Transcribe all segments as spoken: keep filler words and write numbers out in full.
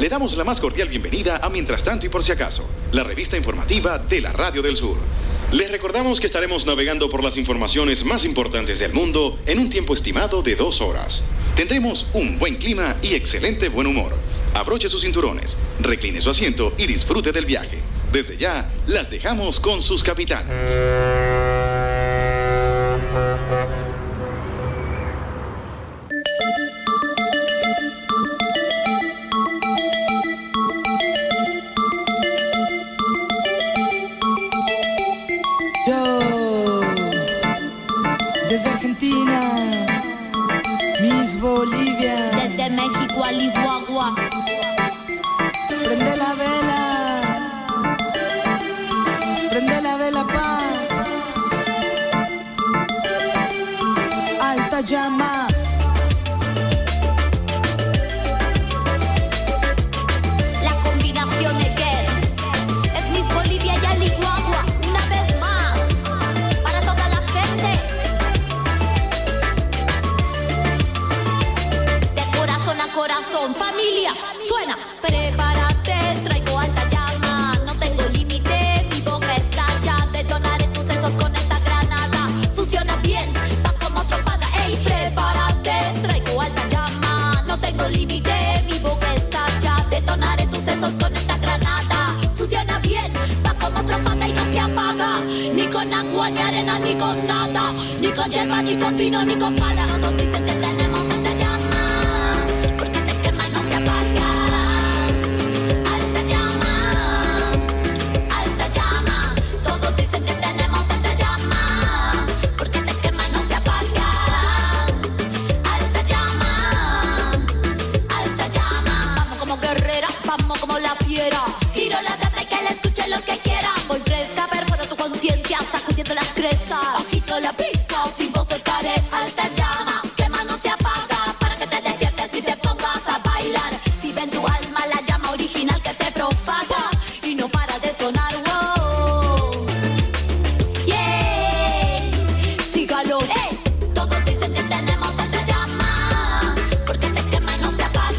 Le damos la más cordial bienvenida a Mientras Tanto y Por Si Acaso, la revista informativa de la Radio del Sur. Les recordamos que estaremos navegando por las informaciones más importantes del mundo en un tiempo estimado de dos horas. Tendremos un buen clima y excelente buen humor. Abroche sus cinturones, recline su asiento y disfrute del viaje. Desde ya, las dejamos con sus capitanes. Yo, desde Argentina, Miss Bolivia. Desde México al Iguagua. Prende la vela, prende la vela paz, alta llama. La combinación de que es Miss Bolivia y al Iguagua. Una vez más, para toda la gente. De corazón a corazón, familia, suena. Prepárate, traigo alta llama. No tengo límite, mi boca estalla. Detonaré tus sesos con esta granada. Funciona bien, va como tropada. Ey, prepárate, traigo alta llama. No tengo límite, mi boca estalla. Detonaré tus sesos con esta granada. Funciona bien, va como tropada y no se apaga. Ni con agua, ni arena, ni con nada. Ni con hierba, ni con vino, ni con pala. Todos dicen que tenemos esta llama, porque te quema y no se apaga. Giro la taza y que la escuchen los que quieran. Voy fresca, perforo tu conciencia, sacudiendo las crestas. Bajito la pista, sin voz estaré. Alta llama, quema no se apaga. Para que te despiertes y te pongas a bailar. Vive en tu alma la llama original que se propaga y no para de sonar, wow. Yeah, sígalo, hey. Todos dicen que tenemos alta llama, porque te quema y no se apaga.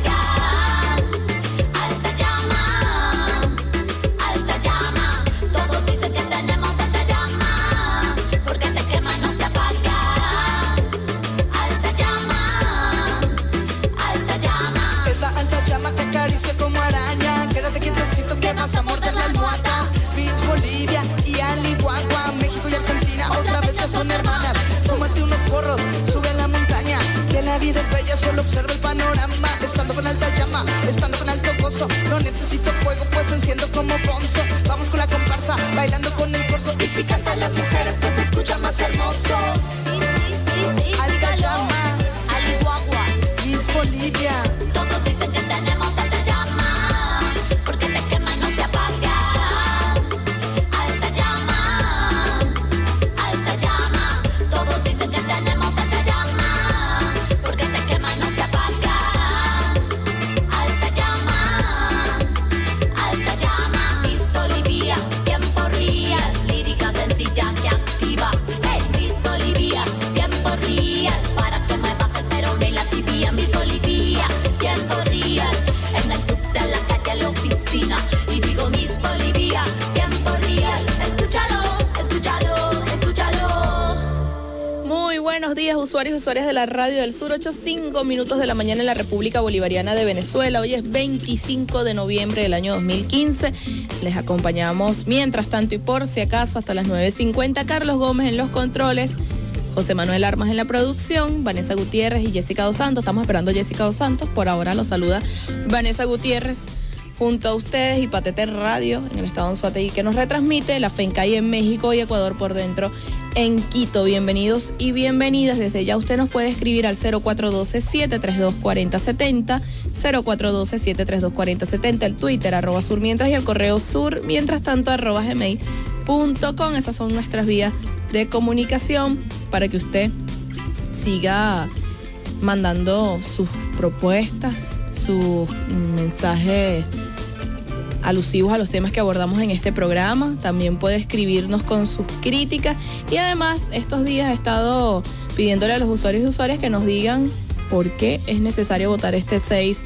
Como araña, quédate quietecito que vas a morder la almohada. Miss Bolivia y al Iguagua, México y Argentina otra vez ya son hermanas. Fúmate unos porros, sube a la montaña, que la vida es bella, solo observa el panorama. Estando con alta llama, estando con alto gozo, no necesito fuego pues enciendo como bonzo. Vamos con la comparsa, bailando con el corso, y si cantan las mujeres pues se escucha más hermoso. Sí, sí, sí, sí, alta sígalo. Llama, al Iguagua, Miss Bolivia. todos dicen que tenemos alta llama, porque te quema y no se apaga. Alta llama, alta llama. Todos dicen que tenemos alta llama, porque te quema y no se apaga. Alta llama, alta llama. Miss Bolivia, tiempo real, lírica sencilla que activa. Hey, Miss Bolivia, tiempo real, para que muevas el perón y la tibia. Miss Bolivia, tiempo real, en el subte, en la calle, en la oficina. Y digo Miss Bolivia, tiempo real. Escúchalo, escúchalo, escúchalo. Muy buenos días, usuarios y usuarias de la Radio del Sur. ocho cinco minutos de la mañana en la República Bolivariana de Venezuela. Hoy es veinticinco de noviembre del año dos mil quince. Les acompañamos mientras tanto y por si acaso hasta las nueve cincuenta. Carlos Gómez en los controles, José Manuel Armas en la producción, Vanessa Gutiérrez y Jessica Dos Santos. Estamos esperando a Jessica Dos Santos. Por ahora los saluda Vanessa Gutiérrez junto a ustedes y Patete Radio en el estado de Anzoátegui, que nos retransmite la FENCAI en México y Ecuador por dentro en Quito. Bienvenidos y bienvenidas. Desde ya usted nos puede escribir al cero cuatro uno dos, siete tres dos, cuatro cero siete cero, cero cuatro uno dos, siete tres dos, cuatro cero siete cero, el Twitter arroba sur mientras y el correo sur mientras tanto arroba gmail punto com. Esas son nuestras vías de comunicación para que usted siga mandando sus propuestas, sus mensajes alusivos a los temas que abordamos en este programa. También puede escribirnos con sus críticas y además estos días he estado pidiéndole a los usuarios y usuarias que nos digan por qué es necesario votar este seis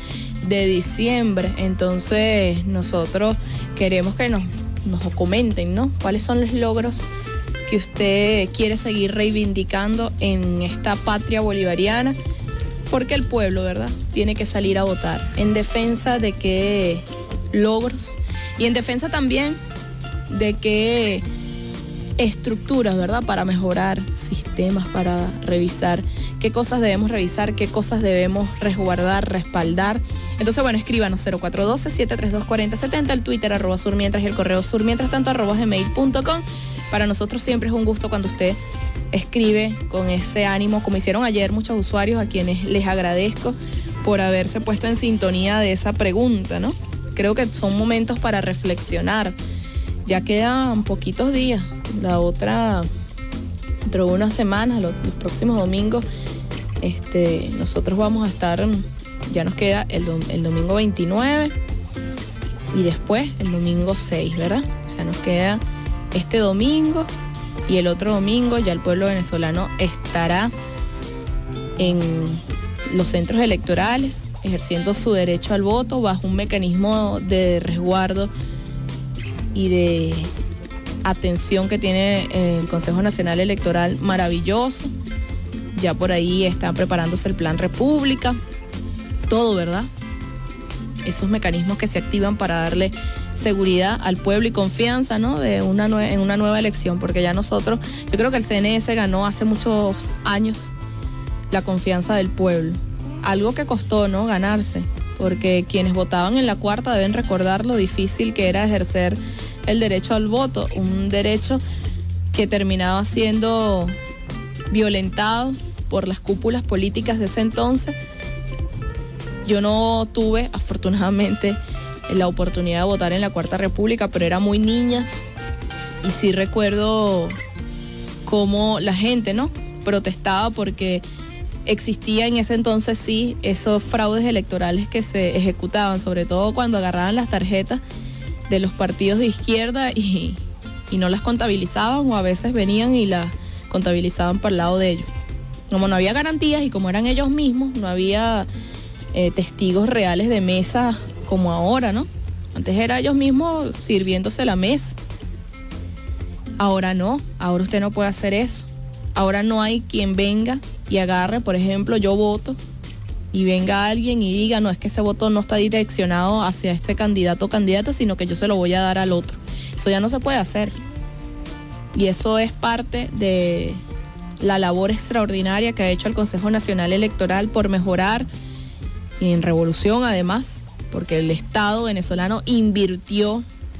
de diciembre. Entonces nosotros queremos que nos, nos comenten, ¿no? ¿Cuáles son los logros que usted quiere seguir reivindicando en esta patria bolivariana? Porque el pueblo, ¿verdad?, tiene que salir a votar en defensa de qué logros y en defensa también de qué estructuras, ¿verdad?, para mejorar sistemas, para revisar qué cosas debemos revisar, qué cosas debemos resguardar, respaldar. Entonces, bueno, escríbanos cero cuatro uno dos, siete tres dos, cuatro cero siete cero, el Twitter arroba surmientras y el correo surmientras tanto arroba gmail punto com. Para nosotros siempre es un gusto cuando usted escribe con ese ánimo, como hicieron ayer muchos usuarios, a quienes les agradezco por haberse puesto en sintonía de esa pregunta, ¿no? Creo que son momentos para reflexionar. Ya quedan poquitos días. La otra, dentro de unas semanas, los, los próximos domingos, este, nosotros vamos a estar, ya nos queda el, dom, el domingo veintinueve y después el domingo seis, ¿verdad? O sea, nos queda este domingo y el otro domingo ya el pueblo venezolano estará en los centros electorales ejerciendo su derecho al voto bajo un mecanismo de resguardo y de atención que tiene el Consejo Nacional Electoral maravilloso. Ya por ahí está preparándose el Plan República, todo, ¿verdad? Esos mecanismos que se activan para darle seguridad al pueblo y confianza, ¿no?, de una nue- en una nueva elección, porque ya nosotros, yo creo que el C N E S ganó hace muchos años la confianza del pueblo, algo que costó, ¿no?, ganarse, porque quienes votaban en la cuarta deben recordar lo difícil que era ejercer el derecho al voto, un derecho que terminaba siendo violentado por las cúpulas políticas de ese entonces. Yo no tuve, afortunadamente, la oportunidad de votar en la Cuarta República, pero era muy niña y sí recuerdo cómo la gente, ¿no?, protestaba porque existía en ese entonces, sí, esos fraudes electorales que se ejecutaban, sobre todo cuando agarraban las tarjetas de los partidos de izquierda y, y no las contabilizaban, o a veces venían y las contabilizaban para el lado de ellos. Como no había garantías y como eran ellos mismos, no había eh, testigos reales de mesa como ahora, ¿no? Antes era ellos mismos sirviéndose la mesa. Ahora no, ahora usted no puede hacer eso. Ahora no hay quien venga y agarre, por ejemplo, yo voto, y venga alguien y diga, no, es que ese voto no está direccionado hacia este candidato o candidata, sino que yo se lo voy a dar al otro. Eso ya no se puede hacer. Y eso es parte de la labor extraordinaria que ha hecho el Consejo Nacional Electoral por mejorar, y en revolución además, porque el Estado venezolano invirtió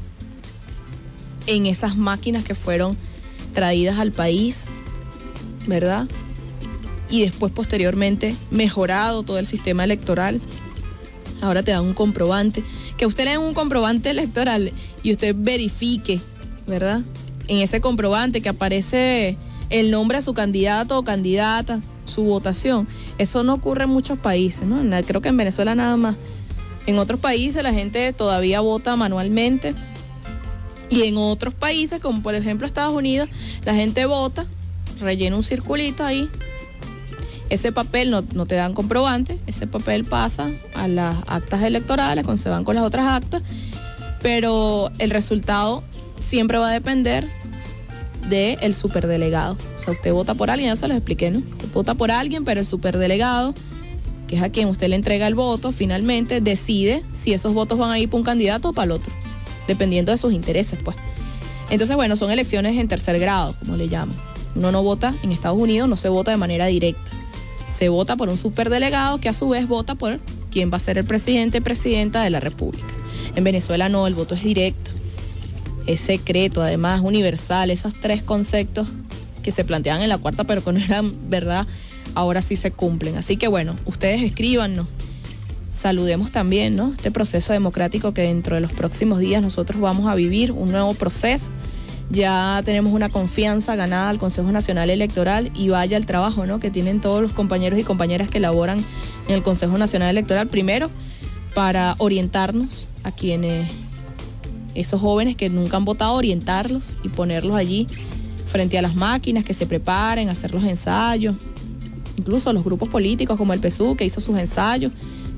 en esas máquinas que fueron traídas al país, ¿verdad? Y después, posteriormente, mejorado todo el sistema electoral. Ahora te dan un comprobante, que usted le den un comprobante electoral y usted verifique, ¿verdad?, en ese comprobante que aparece el nombre de su candidato o candidata, su votación. Eso no ocurre en muchos países, ¿no? Creo que en Venezuela nada más. En otros países la gente todavía vota manualmente, y en otros países, como por ejemplo Estados Unidos, la gente vota, rellena un circulito ahí, ese papel no, no te dan comprobante, ese papel pasa a las actas electorales, cuando se van con las otras actas, pero el resultado siempre va a depender del superdelegado. O sea, usted vota por alguien, ya se lo expliqué, ¿no? Usted vota por alguien, pero el superdelegado, que es a quien usted le entrega el voto, finalmente decide si esos votos van a ir para un candidato o para el otro, dependiendo de sus intereses, pues. Entonces, bueno, son elecciones en tercer grado, como le llaman. Uno no vota, en Estados Unidos no se vota de manera directa. Se vota por un superdelegado que a su vez vota por quién va a ser el presidente y presidenta de la República. En Venezuela no, el voto es directo, es secreto, además universal. Esos tres conceptos que se planteaban en la cuarta, pero que no eran verdad, ahora sí se cumplen. Así que bueno, ustedes escríbanos, saludemos también, ¿no?, este proceso democrático que dentro de los próximos días nosotros vamos a vivir, un nuevo proceso. Ya tenemos una confianza ganada al Consejo Nacional Electoral, y vaya el trabajo, ¿no?, que tienen todos los compañeros y compañeras que laboran en el Consejo Nacional Electoral, primero para orientarnos a quienes, esos jóvenes que nunca han votado, orientarlos y ponerlos allí frente a las máquinas, que se preparen, hacer los ensayos, incluso los grupos políticos como el P S U, que hizo sus ensayos,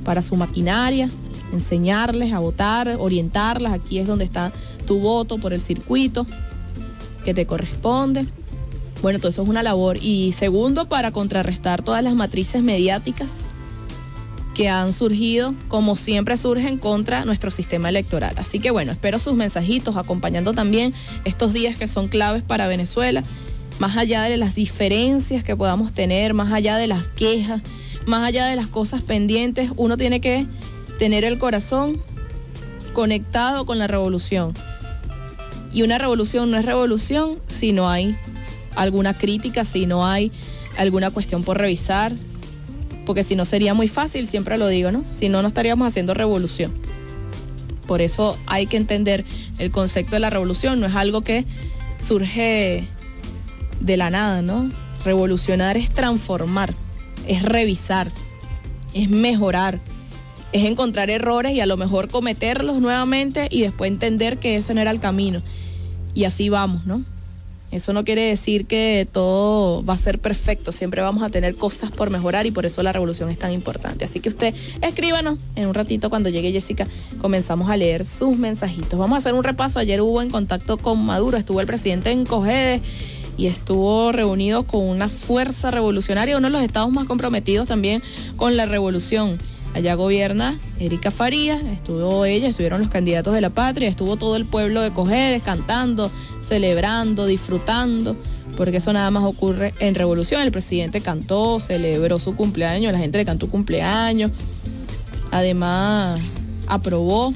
para su maquinaria, enseñarles a votar, orientarlas. Aquí es donde está tu voto por el circuito que te corresponde. Bueno, todo eso es una labor. Y segundo, para contrarrestar todas las matrices mediáticas que han surgido, como siempre surgen, contra nuestro sistema electoral. Así que bueno, espero sus mensajitos, acompañando también estos días que son claves para Venezuela, más allá de las diferencias que podamos tener, más allá de las quejas, más allá de las cosas pendientes. Uno tiene que tener el corazón conectado con la revolución. Y una revolución no es revolución si no hay alguna crítica, si no hay alguna cuestión por revisar, porque si no sería muy fácil, siempre lo digo, ¿no? Si no, no estaríamos haciendo revolución. Por eso hay que entender el concepto de la revolución, no es algo que surge de la nada, ¿no? Revolucionar es transformar, es revisar, es mejorar, es encontrar errores y a lo mejor cometerlos nuevamente y después entender que ese no era el camino. Y así vamos, ¿no? Eso no quiere decir que todo va a ser perfecto, siempre vamos a tener cosas por mejorar y por eso la revolución es tan importante. Así que usted escríbanos en un ratito cuando llegue Jessica, comenzamos a leer sus mensajitos. Vamos a hacer un repaso. Ayer hubo en contacto con Maduro, estuvo el presidente en Cojedes y estuvo reunido con una fuerza revolucionaria, uno de los estados más comprometidos también con la revolución. Allá gobierna Erika Farías, estuvo ella, estuvieron los candidatos de la patria, estuvo todo el pueblo de Cojedes cantando, celebrando, disfrutando, porque eso nada más ocurre en revolución. El presidente cantó, celebró su cumpleaños, la gente le cantó cumpleaños, además aprobó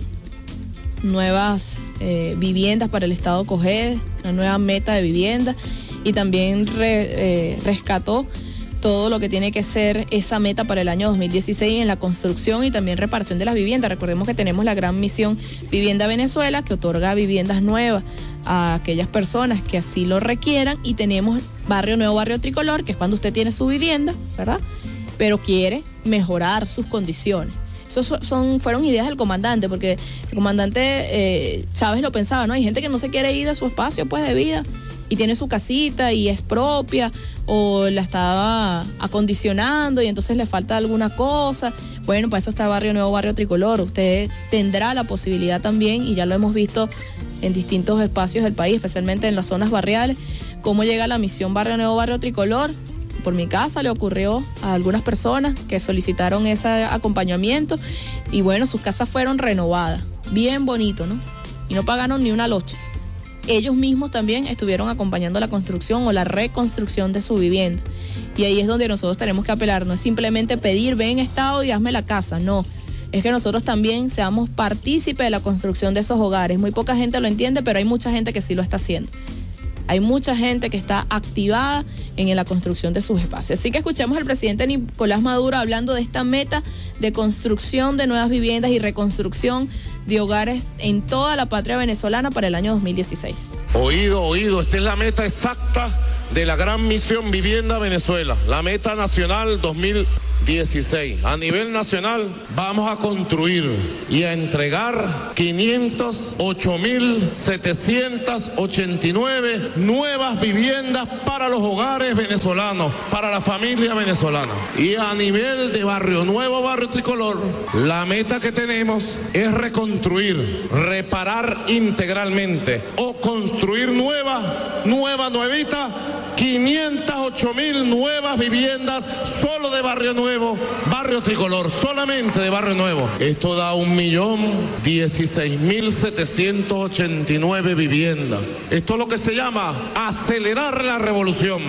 nuevas eh, viviendas para el estado de Cojedes, una nueva meta de vivienda, y también re, eh, rescató todo lo que tiene que ser esa meta para el año dos mil dieciséis en la construcción y también reparación de las viviendas. Recordemos que tenemos la gran misión Vivienda Venezuela, que otorga viviendas nuevas a aquellas personas que así lo requieran, y tenemos Barrio Nuevo, Barrio Tricolor, que es cuando usted tiene su vivienda, ¿verdad?, pero quiere mejorar sus condiciones. Eso son, fueron ideas del comandante, porque el comandante eh, Chávez lo pensaba, ¿no? Hay gente que no se quiere ir de su espacio, pues, de vida, y tiene su casita y es propia, o la estaba acondicionando y entonces le falta alguna cosa. Bueno, para eso está Barrio Nuevo, Barrio Tricolor. Usted tendrá la posibilidad también, y ya lo hemos visto en distintos espacios del país, especialmente en las zonas barriales, cómo llega la misión Barrio Nuevo, Barrio Tricolor. Por mi casa le ocurrió a algunas personas que solicitaron ese acompañamiento y bueno, sus casas fueron renovadas. Bien bonito, ¿no? Y no pagaron ni una locha. Ellos mismos también estuvieron acompañando la construcción o la reconstrucción de su vivienda. Y ahí es donde nosotros tenemos que apelar. No es simplemente pedir, ven Estado y hazme la casa. No, es que nosotros también seamos partícipes de la construcción de esos hogares. Muy poca gente lo entiende, pero hay mucha gente que sí lo está haciendo. Hay mucha gente que está activada en la construcción de sus espacios. Así que escuchemos al presidente Nicolás Maduro hablando de esta meta de construcción de nuevas viviendas y reconstrucción de hogares en toda la patria venezolana para el año dos mil dieciséis. Oído, oído, esta es la meta exacta de la gran misión Vivienda Venezuela, la meta nacional dos mil dieciséis. A nivel nacional vamos a construir y a entregar quinientos ocho mil setecientos ochenta y nueve nuevas viviendas para los hogares venezolanos, para la familia venezolana. Y a nivel de Barrio Nuevo, Barrio Tricolor, la meta que tenemos es reconstruir, reparar integralmente o construir nueva, nueva, nuevita, quinientas ocho mil nuevas viviendas solo de Barrio Nuevo, Barrio Tricolor, solamente de Barrio Nuevo. Esto da un millón dieciséis mil setecientos ochenta y nueve viviendas. Esto es lo que se llama acelerar la revolución.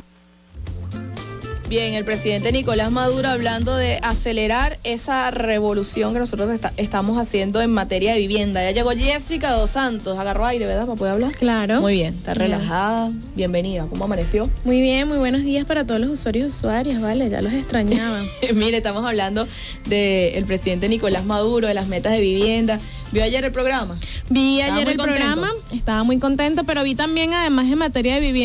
Bien, el presidente Nicolás Maduro hablando de acelerar esa revolución que nosotros está, estamos haciendo en materia de vivienda. Ya llegó Jessica Dos Santos, agarró aire, ¿verdad? ¿Para poder hablar? Claro. Muy bien, está relajada, bienvenida. ¿Cómo amaneció? Muy bien, muy buenos días para todos los usuarios y usuarias, vale, ya los extrañaba. Mire, estamos hablando del presidente Nicolás Maduro, de las metas de vivienda. ¿Vio ayer el programa? Vi ayer el contento? programa, estaba muy contento, pero vi también, además en materia de vivienda, uh-huh.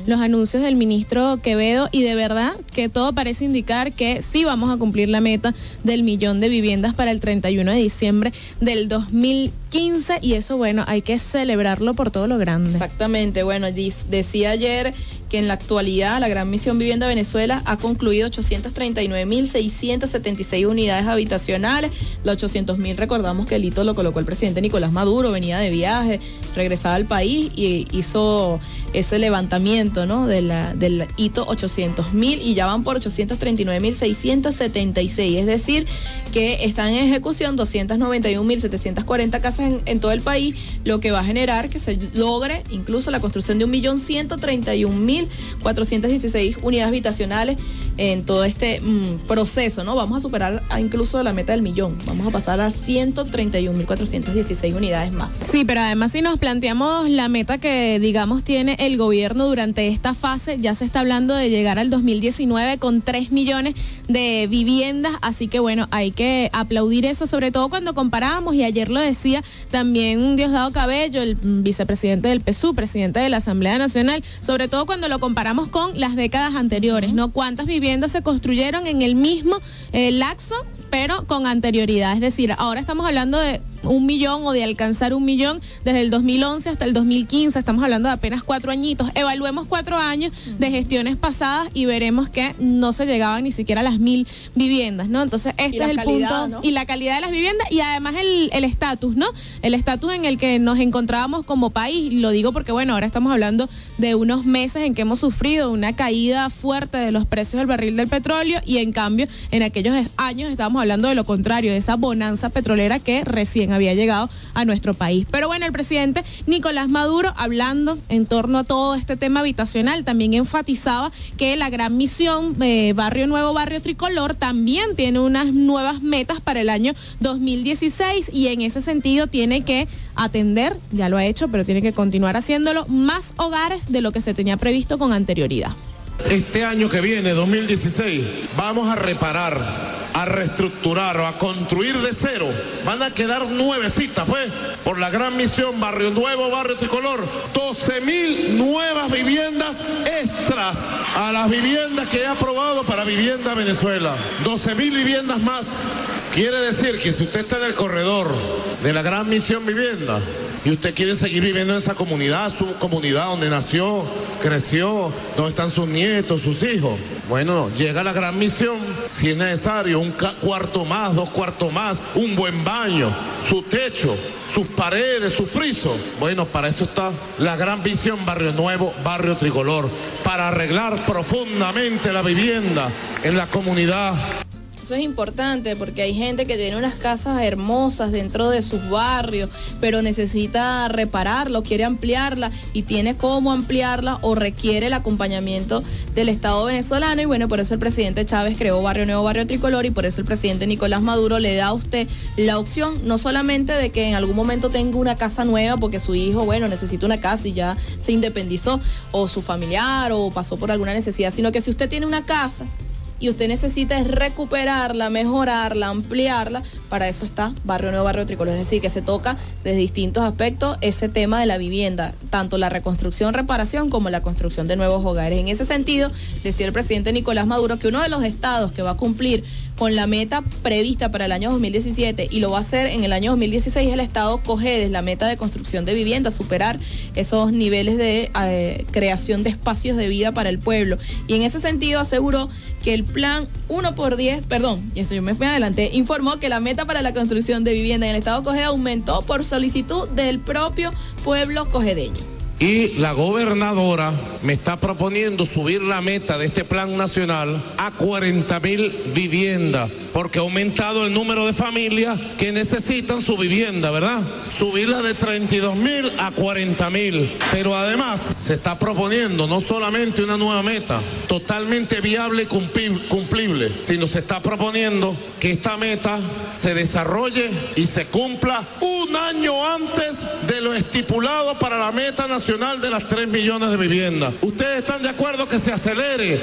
los anuncios del ministro Quevedo, y de verdad que todo parece indicar que sí vamos a cumplir la meta del millón de viviendas para el treinta y uno de diciembre del dos mil quince, y eso, bueno, hay que celebrarlo por todo lo grande. Exactamente, bueno, decía ayer que en la actualidad la Gran Misión Vivienda Venezuela ha concluido ochocientas treinta y nueve mil seiscientas setenta y seis unidades habitacionales. Los ochocientos mil, recordamos que el hito lo colocó el presidente Nicolás Maduro, venía de viaje, regresaba al país y hizo ese levantamiento, ¿no?, de la, del hito ochocientos mil, y ya van por ochocientas treinta y nueve mil seiscientas setenta y seis, es decir, que están en ejecución doscientas noventa y un mil setecientas cuarenta casas en, en todo el país, lo que va a generar que se logre incluso la construcción de un millón ciento treinta y un mil cuatrocientas dieciséis unidades habitacionales en todo este mmm, proceso, ¿no? Vamos a superar a incluso la meta del millón, vamos a pasar a ciento treinta y un mil cuatrocientas dieciséis unidades más. Sí, pero además si nos planteamos la meta que, digamos, tiene el gobierno durante esta fase, ya se está hablando de llegar al dos mil diecinueve con tres millones de viviendas, así que bueno, hay que aplaudir eso, sobre todo cuando comparamos, y ayer lo decía también Diosdado Cabello, el vicepresidente del P S U, presidente de la Asamblea Nacional, sobre todo cuando lo comparamos con las décadas anteriores, ¿no? ¿Cuántas viviendas se construyeron en el mismo eh, lapso, pero con anterioridad? Es decir, ahora estamos hablando de un millón o de alcanzar un millón desde el dos mil once hasta el dos mil quince, estamos hablando de apenas cuatro añitos. Evaluemos cuatro años de gestiones pasadas y veremos que no se llegaban ni siquiera a las mil viviendas, ¿no? Entonces este es el calidad, punto, ¿no? Y la calidad de las viviendas, y además el el estatus, ¿no? El estatus en el que nos encontrábamos como país. Lo digo porque, bueno, ahora estamos hablando de unos meses en que hemos sufrido una caída fuerte de los precios del barril del petróleo, y en cambio en aquellos años estábamos hablando de lo contrario, de esa bonanza petrolera que recién había llegado a nuestro país. Pero bueno, el presidente Nicolás Maduro, hablando en torno a todo este tema habitacional, también enfatizaba que la Gran Misión eh, Barrio Nuevo, Barrio Tricolor también tiene unas nuevas metas para el año dos mil dieciséis, y en ese sentido tiene que atender, ya lo ha hecho, pero tiene que continuar haciéndolo, más hogares de lo que se tenía previsto con anterioridad. Este año que viene, dos mil dieciséis, vamos a reparar, a reestructurar o a construir de cero. Van a quedar nuevecitas, pues, por la Gran Misión Barrio Nuevo, Barrio Tricolor, doce mil nuevas viviendas extras a las viviendas que he aprobado para Vivienda Venezuela. doce mil viviendas más. Quiere decir que si usted está en el corredor de la Gran Misión Vivienda y usted quiere seguir viviendo en esa comunidad, su comunidad donde nació, creció, donde están sus nietos, sus hijos, bueno, llega la Gran Misión, si es necesario, un cuarto más, dos cuartos más, un buen baño, su techo, sus paredes, su friso. Bueno, para eso está la Gran Misión Barrio Nuevo, Barrio Tricolor, para arreglar profundamente la vivienda en la comunidad. Eso es importante porque hay gente que tiene unas casas hermosas dentro de sus barrios, pero necesita repararlo, quiere ampliarla y tiene cómo ampliarla o requiere el acompañamiento del Estado venezolano, y bueno, por eso el presidente Chávez creó Barrio Nuevo, Barrio Tricolor, y por eso el presidente Nicolás Maduro le da a usted la opción no solamente de que en algún momento tenga una casa nueva porque su hijo, bueno, necesita una casa y ya se independizó, o su familiar o pasó por alguna necesidad, sino que si usted tiene una casa y usted necesita es recuperarla, mejorarla, ampliarla, para eso está Barrio Nuevo, Barrio Tricolor. Es decir, que se toca desde distintos aspectos ese tema de la vivienda, tanto la reconstrucción, reparación, como la construcción de nuevos hogares. En ese sentido, decía el presidente Nicolás Maduro que uno de los estados que va a cumplir con la meta prevista para el año dos mil diecisiete y lo va a hacer en el año dos mil dieciséis es el estado Cojedes, la meta de construcción de vivienda, superar esos niveles de eh, creación de espacios de vida para el pueblo. Y en ese sentido aseguró que el plan uno por diez, perdón, y eso yo me, me adelanté, informó que la meta para la construcción de vivienda en el estado Cojedes aumentó por solicitud del propio pueblo cojedeño. Y la gobernadora me está proponiendo subir la meta de este plan nacional a cuarenta mil viviendas, porque ha aumentado el número de familias que necesitan su vivienda, ¿verdad? Subirla de treinta y dos mil a cuarenta mil. Pero además se está proponiendo no solamente una nueva meta, totalmente viable y cumplible, sino se está proponiendo que esta meta se desarrolle y se cumpla un año antes de lo estipulado para la meta nacional de las tres millones de viviendas. ¿Ustedes están de acuerdo que se acelere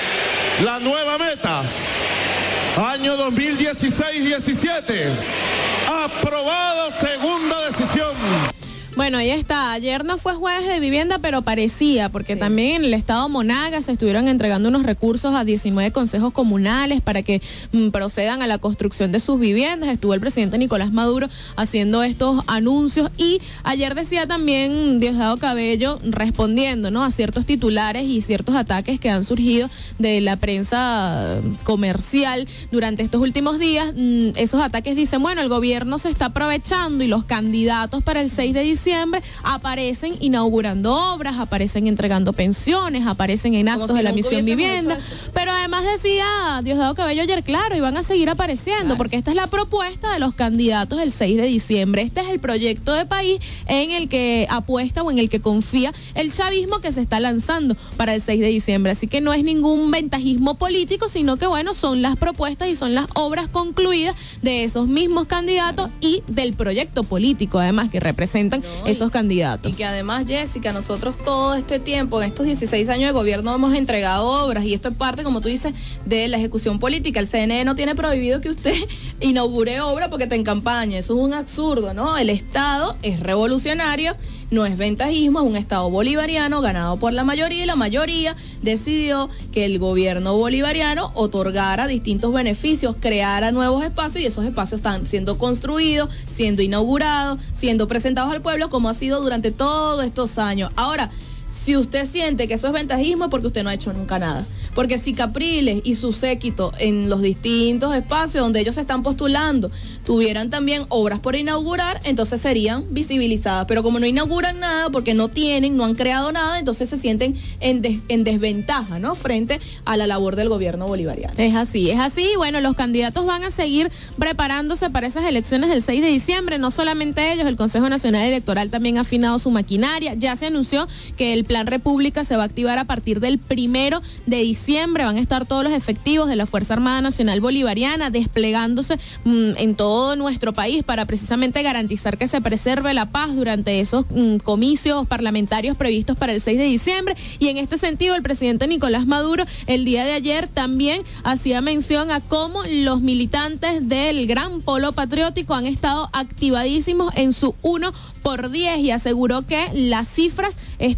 la nueva meta? Año dos mil dieciséis diecisiete. Aprobado, segunda decisión. Bueno, ahí está. Ayer no fue jueves de vivienda, pero parecía, porque Sí. también en el estado Monagas se estuvieron entregando unos recursos a diecinueve consejos comunales para que mm, procedan a la construcción de sus viviendas. Estuvo el presidente Nicolás Maduro haciendo estos anuncios y ayer decía también Diosdado Cabello respondiendo, ¿no?, a ciertos titulares y ciertos ataques que han surgido de la prensa comercial durante estos últimos días. Mm, esos ataques dicen, bueno, el gobierno se está aprovechando y los candidatos para el seis de diciembre aparecen inaugurando obras, aparecen entregando pensiones, aparecen en actos si de la nunca misión hubiésemos vivienda, hecho eso. pero además decía Diosdado Cabello ayer, claro, y van a seguir apareciendo, Claro. porque esta es la propuesta de los candidatos el seis de diciembre, este es el proyecto de país en el que apuesta o en el que confía el chavismo que se está lanzando para el seis de diciembre, así que no es ningún ventajismo político, sino que bueno, son las propuestas y son las obras concluidas de esos mismos candidatos y del proyecto político, además, que representan No, y- esos candidatos. Y que además, Jessica, nosotros todo este tiempo, en estos dieciséis años de gobierno, hemos entregado obras y esto es parte, como tú dices, de la ejecución política. El C N E no tiene prohibido que usted inaugure obra porque está en campaña. Eso es un absurdo, ¿no? El Estado es revolucionario, no es ventajismo, es un Estado bolivariano ganado por la mayoría y la mayoría decidió que el gobierno bolivariano otorgara distintos beneficios, creara nuevos espacios y esos espacios están siendo construidos, siendo inaugurados, siendo presentados al pueblo como ha sido durante todos estos años. Ahora, si usted siente que eso es ventajismo, es porque usted no ha hecho nunca nada. Porque si Capriles y su séquito en los distintos espacios donde ellos se están postulando tuvieran también obras por inaugurar, entonces serían visibilizadas. Pero como no inauguran nada, porque no tienen, no han creado nada, entonces se sienten en, des- en desventaja, ¿no?, frente a la labor del gobierno bolivariano. Es así, es así. Bueno, los candidatos van a seguir preparándose para esas elecciones del seis de diciembre. No solamente ellos, el Consejo Nacional Electoral también ha afinado su maquinaria. Ya se anunció que el Plan República se va a activar a partir del primero de diciembre. Van a estar todos los efectivos de la Fuerza Armada Nacional Bolivariana desplegándose mm, en todo nuestro país para precisamente garantizar que se preserve la paz durante esos mm, comicios parlamentarios previstos para el seis de diciembre. Y en este sentido, el presidente Nicolás Maduro el día de ayer también hacía mención a cómo los militantes del Gran Polo Patriótico han estado activadísimos en su uno por diez y aseguró que las cifras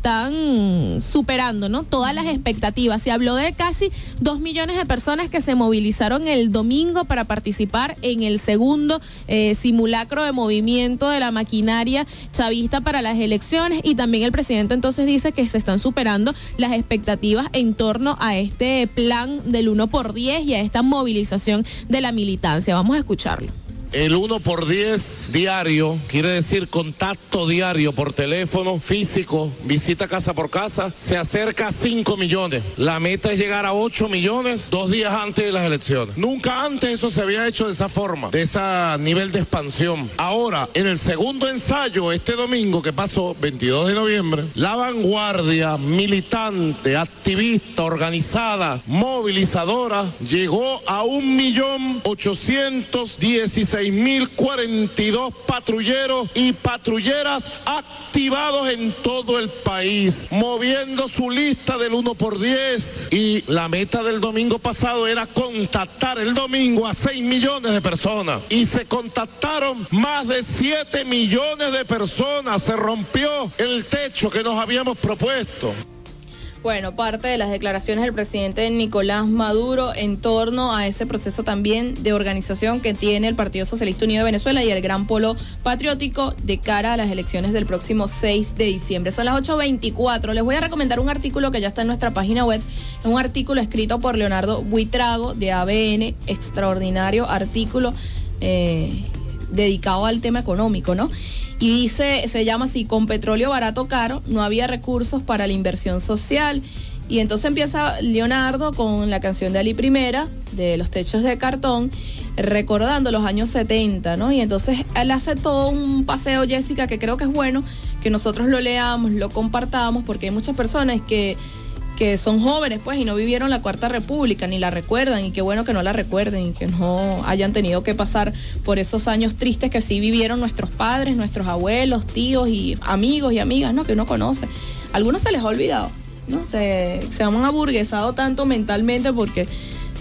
están superando, ¿no?, todas las expectativas. Se habló de casi dos millones de personas que se movilizaron el domingo para participar en el segundo eh, simulacro de movimiento de la maquinaria chavista para las elecciones, y también el presidente entonces dice que se están superando las expectativas en torno a este plan del uno por diez y a esta movilización de la militancia. Vamos a escucharlo. El uno por diez diario, quiere decir contacto diario por teléfono, físico, visita casa por casa, se acerca a cinco millones. La meta es llegar a ocho millones dos días antes de las elecciones. Nunca antes eso se había hecho de esa forma, de ese nivel de expansión. Ahora, en el segundo ensayo, este domingo que pasó, veintidós de noviembre, la vanguardia militante, activista, organizada, movilizadora, llegó a un millón ochocientos dieciséis mil cuarenta y dos patrulleros y patrulleras activados en todo el país, moviendo su lista del uno por diez. Y la meta del domingo pasado era contactar el domingo a seis millones de personas. Y se contactaron más de siete millones de personas. Se rompió el techo que nos habíamos propuesto. Bueno, parte de las declaraciones del presidente Nicolás Maduro en torno a ese proceso también de organización que tiene el Partido Socialista Unido de Venezuela y el Gran Polo Patriótico de cara a las elecciones del próximo seis de diciembre. Son las ocho veinticuatro. Les voy a recomendar un artículo que ya está en nuestra página web. Es un artículo escrito por Leonardo Buitrago de A B N, extraordinario artículo eh, dedicado al tema económico, ¿no? Y dice, se llama así: con petróleo barato caro, no había recursos para la inversión social. Y entonces empieza Leonardo con la canción de Ali Primera, de Los Techos de Cartón, recordando los años setenta, ¿no? Y entonces él hace todo un paseo, Jessica, que creo que es bueno que nosotros lo leamos, lo compartamos, porque hay muchas personas que que son jóvenes, pues, y no vivieron la Cuarta República, ni la recuerdan, y qué bueno que no la recuerden, y que no hayan tenido que pasar por esos años tristes que sí vivieron nuestros padres, nuestros abuelos, tíos y amigos y amigas, ¿no?, que uno conoce. A algunos se les ha olvidado, ¿no? Se, se han aburguesado tanto mentalmente porque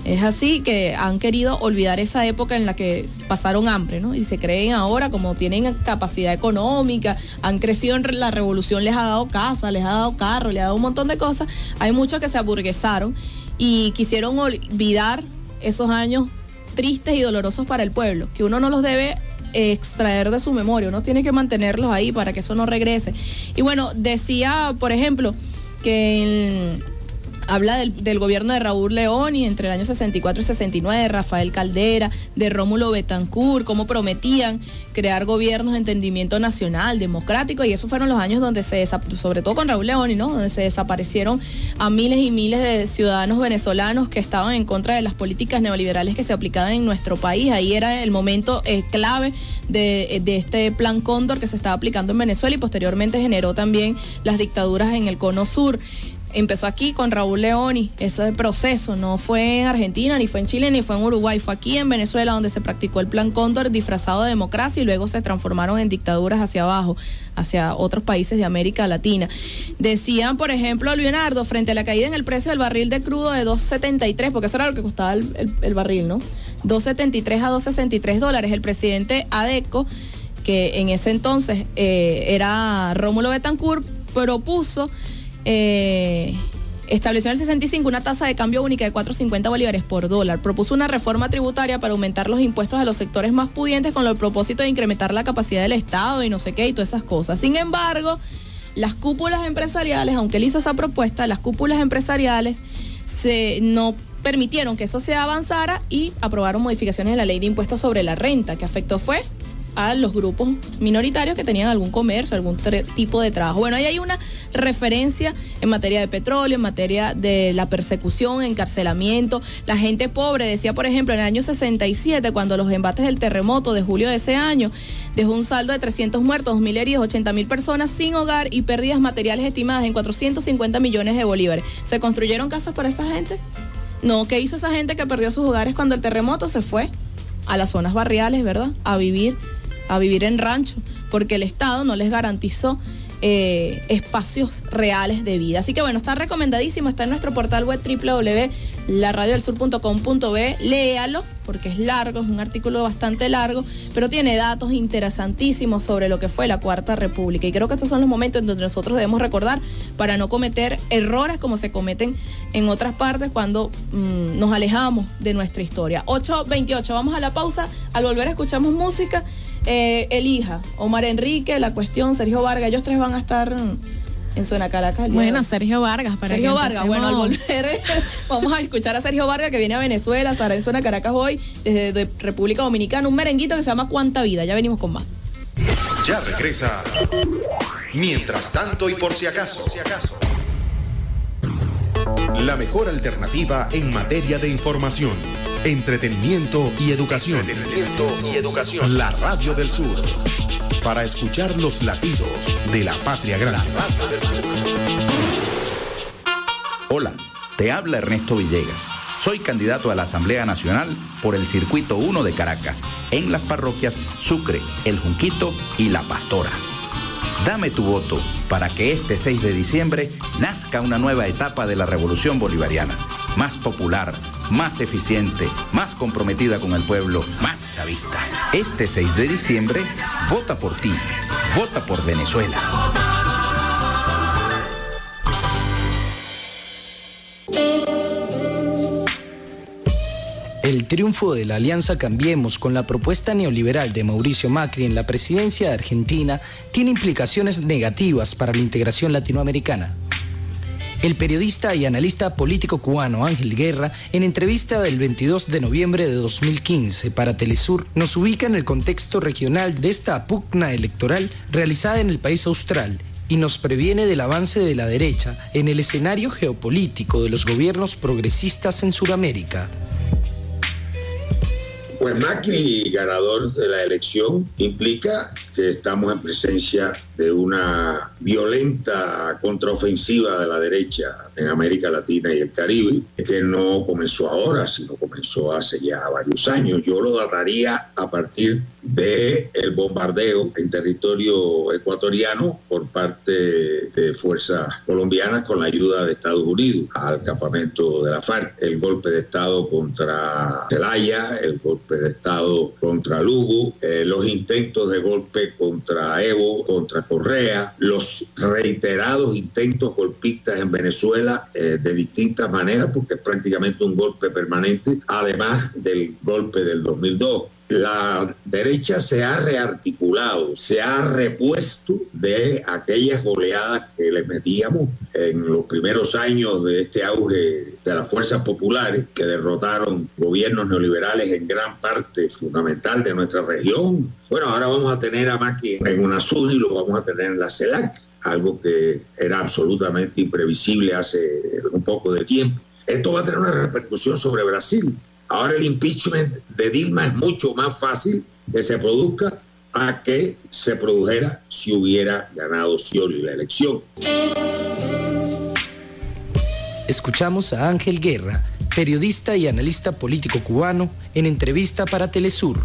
Es así que han querido olvidar esa época en la que pasaron hambre, ¿no? Y se creen ahora, como tienen capacidad económica, han crecido en la revolución, les ha dado casa, les ha dado carro, les ha dado un montón de cosas. Hay muchos que se aburguesaron y quisieron olvidar esos años tristes y dolorosos para el pueblo, que uno no los debe extraer de su memoria, uno tiene que mantenerlos ahí para que eso no regrese. Y bueno, decía, por ejemplo, que el, habla del, del gobierno de Raúl Leoni entre el año sesenta y cuatro y sesenta y nueve, de Rafael Caldera, de Rómulo Betancourt, cómo prometían crear gobiernos de entendimiento nacional, democrático, y esos fueron los años donde se, sobre todo con Raúl Leoni, ¿no? Donde se desaparecieron a miles y miles de ciudadanos venezolanos que estaban en contra de las políticas neoliberales que se aplicaban en nuestro país. Ahí era el momento eh, clave de, de este plan Cóndor que se estaba aplicando en Venezuela y posteriormente generó también las dictaduras en el cono sur. Empezó aquí con Raúl Leoni, ese proceso no fue en Argentina, ni fue en Chile, ni fue en Uruguay, fue aquí en Venezuela donde se practicó el plan Cóndor disfrazado de democracia y luego se transformaron en dictaduras hacia abajo, hacia otros países de América Latina. Decían, por ejemplo, Leonardo, frente a la caída en el precio del barril de crudo de dos setenta y tres, porque eso era lo que costaba el, el, el barril, ¿no? dos setenta y tres a dos sesenta y tres dólares, el presidente Adeco, que en ese entonces eh, era Rómulo Betancourt, propuso Eh, estableció en el sesenta y cinco una tasa de cambio única de cuatro cincuenta bolívares por dólar. Propuso una reforma tributaria para aumentar los impuestos a los sectores más pudientes con el propósito de incrementar la capacidad del Estado y no sé qué y todas esas cosas. Sin embargo, las cúpulas empresariales, aunque él hizo esa propuesta, las cúpulas empresariales se no permitieron que eso se avanzara y aprobaron modificaciones en la ley de impuestos sobre la renta, que afectó fue a los grupos minoritarios que tenían algún comercio, algún tipo de trabajo. Bueno, ahí hay una referencia en materia de petróleo, en materia de la persecución, encarcelamiento. La gente pobre, decía por ejemplo en el año sesenta y siete, cuando los embates del terremoto de julio de ese año dejó un saldo de trescientos muertos, dos mil heridos, ochenta mil personas sin hogar y pérdidas materiales estimadas en cuatrocientos cincuenta millones de bolívares. ¿Se construyeron casas para esa gente? No, ¿qué hizo esa gente que perdió sus hogares cuando el terremoto? Se fue a las zonas barriales, ¿verdad? A vivir a vivir en rancho, porque el Estado no les garantizó eh, espacios reales de vida. Así que bueno, está recomendadísimo, está en nuestro portal web doble u doble u doble u punto la radio del sur punto com punto be, léalo, porque es largo, es un artículo bastante largo, pero tiene datos interesantísimos sobre lo que fue la Cuarta República, y creo que estos son los momentos en donde nosotros debemos recordar para no cometer errores como se cometen en otras partes cuando mmm, nos alejamos de nuestra historia. ocho veintiocho, vamos a la pausa, al volver escuchamos música. Eh, Elija, Omar Enrique, La Cuestión, Sergio Vargas, ellos tres van a estar en Suena Caracas. Bueno, Sergio Vargas, para Sergio que Vargas, empecemos. bueno, al volver vamos a escuchar a Sergio Vargas, que viene a Venezuela, estará en Suena Caracas hoy, desde de República Dominicana, un merenguito que se llama Cuánta Vida. Ya venimos con más. Ya regresa. Mientras tanto y por si acaso. La mejor alternativa en materia de información, entretenimiento y educación. Entretenimiento y educación. La Radio del Sur. Para escuchar los latidos de la patria grande. La Radio del Sur. Hola, te habla Ernesto Villegas. Soy candidato a la Asamblea Nacional por el Circuito uno de Caracas, en las parroquias Sucre, El Junquito y La Pastora. Dame tu voto para que este seis de diciembre nazca una nueva etapa de la Revolución Bolivariana, más popular, más eficiente, más comprometida con el pueblo, más chavista. Este seis de diciembre, vota por ti, vota por Venezuela. El triunfo de la Alianza Cambiemos con la propuesta neoliberal de Mauricio Macri en la presidencia de Argentina tiene implicaciones negativas para la integración latinoamericana. El periodista y analista político cubano Ángel Guerra, en entrevista del veintidós de noviembre de dos mil quince para Telesur, nos ubica en el contexto regional de esta pugna electoral realizada en el país austral y nos previene del avance de la derecha en el escenario geopolítico de los gobiernos progresistas en Sudamérica. Pues Macri, ganador de la elección, implica que estamos en presencia de de una violenta contraofensiva de la derecha en América Latina y el Caribe, que no comenzó ahora, sino comenzó hace ya varios años. Yo lo dataría a partir del bombardeo en territorio ecuatoriano por parte de fuerzas colombianas con la ayuda de Estados Unidos al campamento de la FARC, el golpe de Estado contra Zelaya, el golpe de Estado contra Lugo, eh, los intentos de golpe contra Evo, contra Correa, los reiterados intentos golpistas en Venezuela eh, de distintas maneras, porque es prácticamente un golpe permanente, además del golpe del dos mil dos. La derecha se ha rearticulado, se ha repuesto de aquellas goleadas que le metíamos en los primeros años de este auge de las fuerzas populares que derrotaron gobiernos neoliberales en gran parte fundamental de nuestra región. Bueno, ahora vamos a tener a Macri en UNASUR y lo vamos a tener en la CELAC, algo que era absolutamente imprevisible hace un poco de tiempo. Esto va a tener una repercusión sobre Brasil. Ahora el impeachment de Dilma es mucho más fácil que se produzca a que se produjera si hubiera ganado Scioli la elección. Escuchamos a Ángel Guerra, periodista y analista político cubano, en entrevista para Telesur.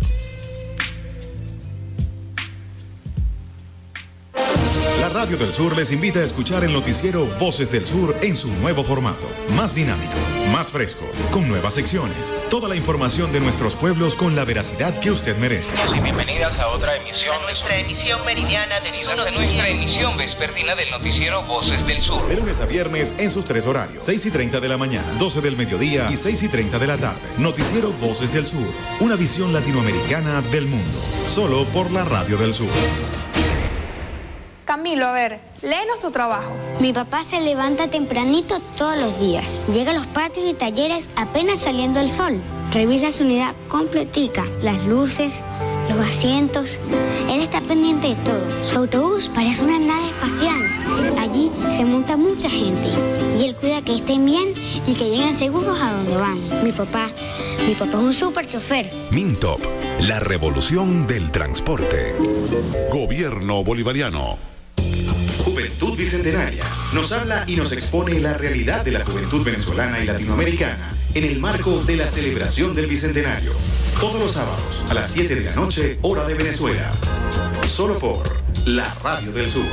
La Radio del Sur les invita a escuchar el noticiero Voces del Sur en su nuevo formato, más dinámico, más fresco, con nuevas secciones, toda la información de nuestros pueblos con la veracidad que usted merece. Y bienvenidas a otra emisión de nuestra emisión meridiana de nuestra emisión vespertina del noticiero Voces del Sur. De lunes a viernes en sus tres horarios, seis y treinta de la mañana, doce del mediodía y seis y treinta de la tarde. Noticiero Voces del Sur, una visión latinoamericana del mundo, solo por la Radio del Sur. Camilo, a ver, léenos tu trabajo. Mi papá se levanta tempranito todos los días. Llega a los patios y talleres apenas saliendo el sol. Revisa su unidad completica, las luces, los asientos. Él está pendiente de todo. Su autobús parece una nave espacial. Allí se monta mucha gente y él cuida que estén bien y que lleguen seguros a donde van. Mi papá, mi papá es un súper chofer. Mintop, la revolución del transporte. Gobierno bolivariano. Juventud Bicentenaria nos habla y nos expone la realidad de la juventud venezolana y latinoamericana en el marco de la celebración del Bicentenario. Todos los sábados a las siete de la noche, hora de Venezuela. Solo por la Radio del Sur.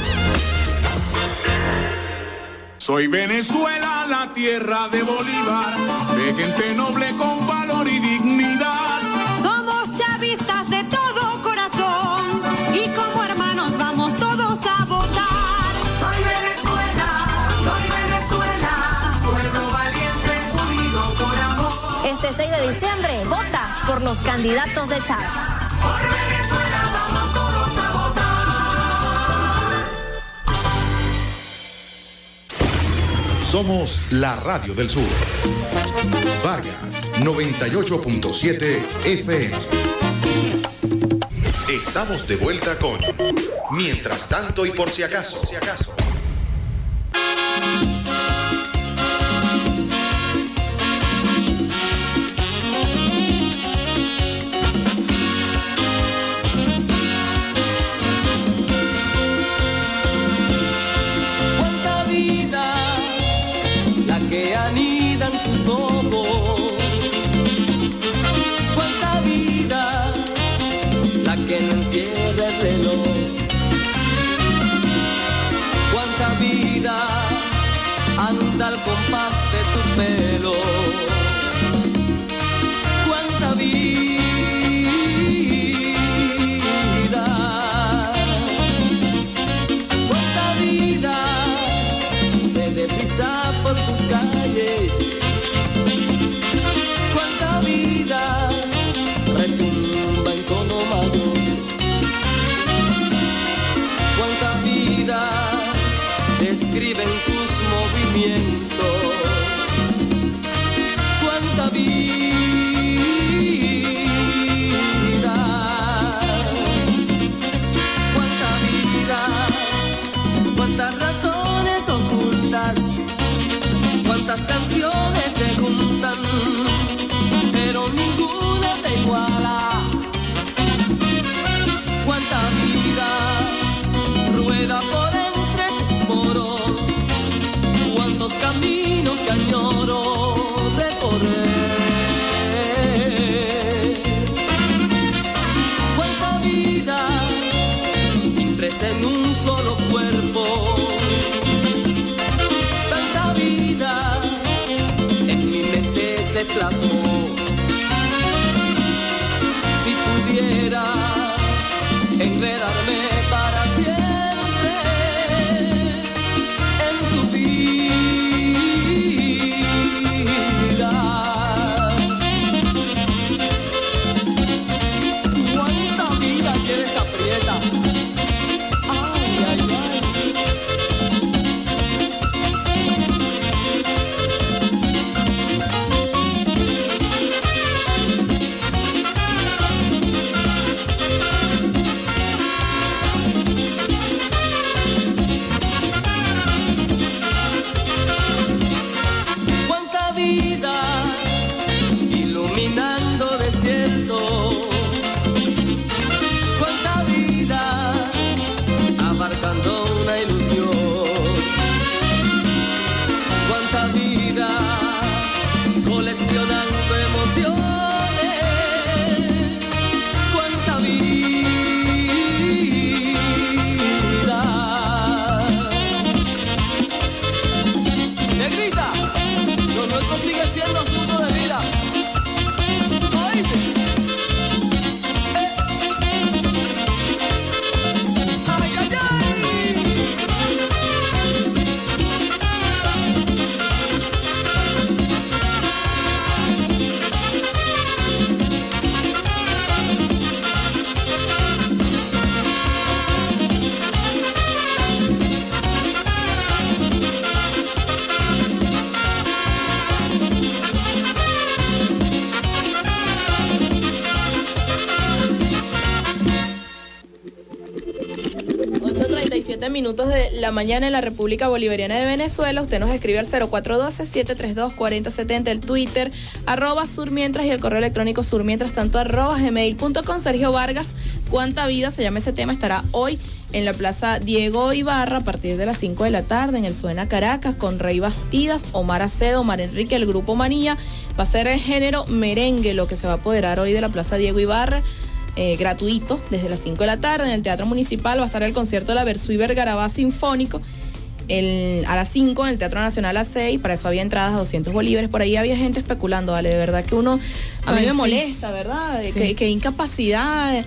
Soy Venezuela, la tierra de Bolívar, de gente noble con valor y dignidad. Somos chavistas de todo corazón y como hermanos vamos todos a votar. Soy Venezuela, soy Venezuela, pueblo valiente, unido por amor. Este seis de diciembre, vota por los candidatos de Chávez. Por Venezuela vamos todos a votar. Somos la Radio del Sur. Vargas, noventa y ocho punto siete F M. Estamos de vuelta con Mientras tanto y por si acaso. Por si acaso. Cuánta vida la que anida en tus ojos, cuánta vida la que no encierra el reloj, cuánta vida anda al compás de tu pelo, cuánta vida cuánta vida se desliza por tus calles, cuánta vida retumba en tono mayor, cuánta vida describen tus movimientos, cuánta vida, cuánta vida, cuántas razones ocultas, cuántas canciones se juntan, pero ninguna te iguala. Cuánta vida rueda plasmó. Si pudiera enredarme para siempre en tu vida. ¿Cuánta vida quieres aprieta? Ay, ay, ay. Minutos de la mañana en la República Bolivariana de Venezuela. Usted nos escribe al cero cuatro uno dos, siete tres dos, cuatro cero siete cero, el Twitter arroba surmientras y el correo electrónico surmientras tanto arroba gmail punto com. Sergio Vargas, ¿cuánta vida? Se llama ese tema, estará hoy en la Plaza Diego Ibarra a partir de las cinco de la tarde en el Suena Caracas con Rey Bastidas, Omar Acedo, Omar Enrique, el Grupo Manía. Va a ser el género merengue lo que se va a apoderar hoy de la Plaza Diego Ibarra. Eh, gratuito desde las cinco de la tarde en el Teatro Municipal. Va a estar el concierto de la Versuí Vergarabá Sinfónico el, a las cinco en el Teatro Nacional a las seis. Para eso había entradas a doscientos bolívares. Por ahí había gente especulando, vale, de verdad que uno a mí Ay, me sí. molesta, ¿verdad? Sí. Que, que incapacidad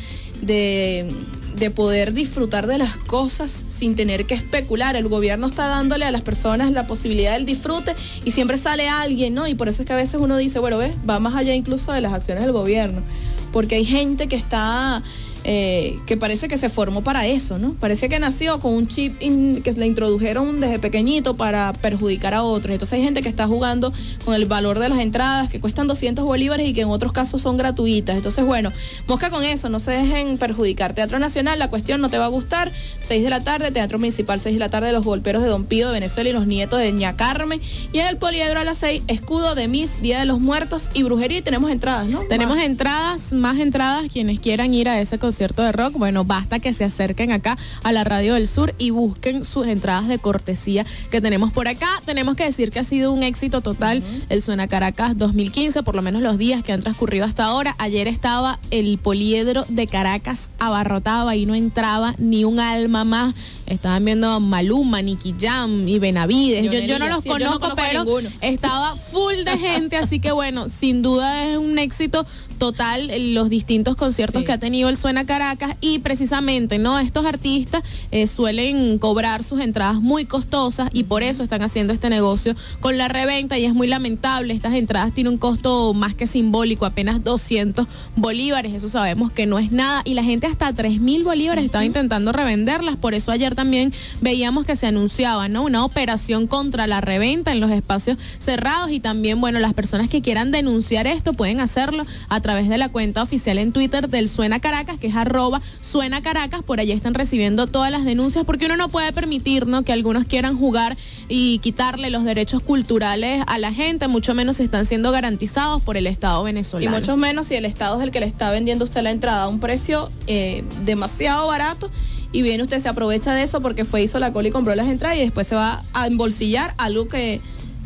de, de poder disfrutar de las cosas sin tener que especular. El gobierno está dándole a las personas la posibilidad del disfrute y siempre sale alguien, ¿no? Y por eso es que a veces uno dice, bueno, ves, va más allá incluso de las acciones del gobierno. Porque hay gente que está, eh, que parece que se formó para eso, ¿no? Parece que nació con un chip in, que le introdujeron desde pequeñito para perjudicar a otros. Entonces hay gente que está jugando con el valor de las entradas que cuestan doscientos bolívares y que en otros casos son gratuitas. Entonces, bueno, mosca con eso, no se dejen perjudicar. Teatro Nacional, la cuestión no te va a gustar. seis de la tarde, Teatro Municipal, seis de la tarde, Los Golperos de Don Pío de Venezuela y los nietos de Ña Carmen. Y en el Poliedro a las seis, Escudo de Mis, Día de los Muertos y Brujería. Y tenemos entradas, ¿no? Tenemos Más. entradas, más entradas. Quienes quieran ir a ese concierto de rock, bueno, basta que se acerquen acá a la Radio del Sur y busquen sus entradas de cortesía que tenemos por acá. Tenemos que decir que ha sido un éxito total uh-huh. el Suena Caracas dos mil quince, por lo menos los días que han transcurrido hasta ahora. Ayer estaba el Poliedro de Caracas abarrotado, ahí no entraba ni un alma más. Estaban viendo a Maluma, Nicky Jam y Benavides. Yo, yo, yo no los sí, conozco, yo no conozco pero ninguno. Estaba full de gente, así que bueno, sin duda es un éxito total los distintos conciertos sí. que ha tenido el Suena Caracas y precisamente, ¿no? Estos artistas eh, suelen cobrar sus entradas muy costosas y por eso están haciendo este negocio con la reventa y es muy lamentable. Estas entradas tienen un costo más que simbólico, apenas doscientos bolívares, eso sabemos que no es nada y la gente hasta tres mil bolívares uh-huh. estaba intentando revenderlas, por eso ayer también veíamos que se anunciaba, ¿no? Una operación contra la reventa en los espacios cerrados y también, bueno, las personas que quieran denunciar esto pueden hacerlo a través de la cuenta oficial en Twitter del Suena Caracas, que es arroba Suena Caracas. Por allí están recibiendo todas las denuncias porque uno no puede permitir, ¿no?, que algunos quieran jugar y quitarle los derechos culturales a la gente, mucho menos si están siendo garantizados por el Estado venezolano. Y mucho menos si el Estado es el que le está vendiendo a usted la entrada a un precio eh, demasiado barato y bien usted se aprovecha de eso porque fue, hizo la cola y compró las entradas y después se va a embolsillar algo que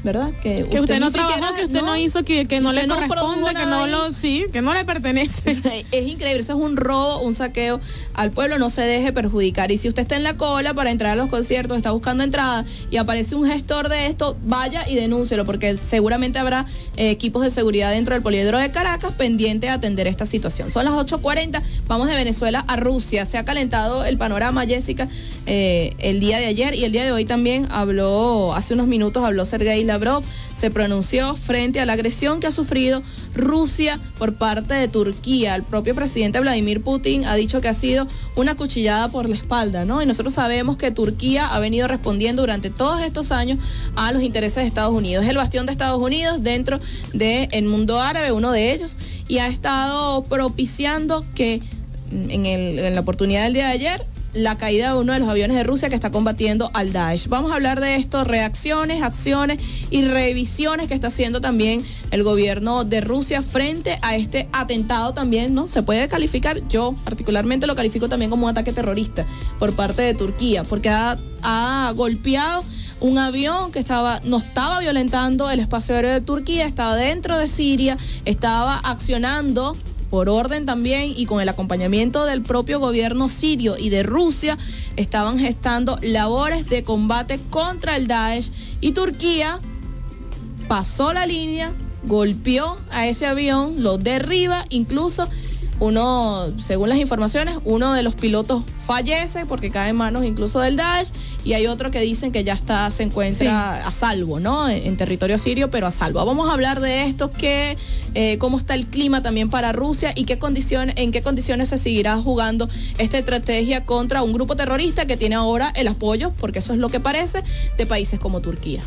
¿verdad? Que, que usted no ni siquiera- trabajó, que usted no, hizo, que, que no usted le no corresponde, produjo que nada no lo, ahí. sí, que no le pertenece. Es increíble, eso es un robo, un saqueo al pueblo, no se deje perjudicar. Y si usted está en la cola para entrar a los conciertos, está buscando entrada y aparece un gestor de esto, vaya y denúncielo, porque seguramente habrá eh, equipos de seguridad dentro del Poliedro de Caracas pendiente de atender esta situación. Son las ocho cuarenta, vamos de Venezuela a Rusia. Se ha calentado el panorama, Jessica, eh, el día de ayer y el día de hoy también habló, hace unos minutos habló Sergei Lavrov, se pronunció frente a la agresión que ha sufrido Rusia por parte de Turquía. El propio presidente Vladimir Putin ha dicho que ha sido una cuchillada por la espalda, ¿no? Y nosotros sabemos que Turquía ha venido respondiendo durante todos estos años a los intereses de Estados Unidos. Es el bastión de Estados Unidos dentro del mundo árabe, uno de ellos, y ha estado propiciando que en, el, en la oportunidad del día de ayer, la caída de uno de los aviones de Rusia que está combatiendo al Daesh. Vamos a hablar de esto, reacciones, acciones y revisiones que está haciendo también el gobierno de Rusia frente a este atentado también, ¿no? Se puede calificar, yo particularmente lo califico también como un ataque terrorista por parte de Turquía, porque ha, ha golpeado un avión que estaba, no estaba violentando el espacio aéreo de Turquía, estaba dentro de Siria, estaba accionando por orden también y con el acompañamiento del propio gobierno sirio y de Rusia, estaban gestando labores de combate contra el Daesh, y Turquía pasó la línea, golpeó a ese avión, lo derriba, incluso uno, según las informaciones, uno de los pilotos fallece porque cae en manos incluso del Daesh, y hay otro que dicen que ya está, se encuentra sí. a salvo, ¿no? En, en territorio sirio, pero a salvo. Vamos a hablar de esto, que, eh, cómo está el clima también para Rusia y qué condiciones, en qué condiciones se seguirá jugando esta estrategia contra un grupo terrorista que tiene ahora el apoyo, porque eso es lo que parece, de países como Turquía.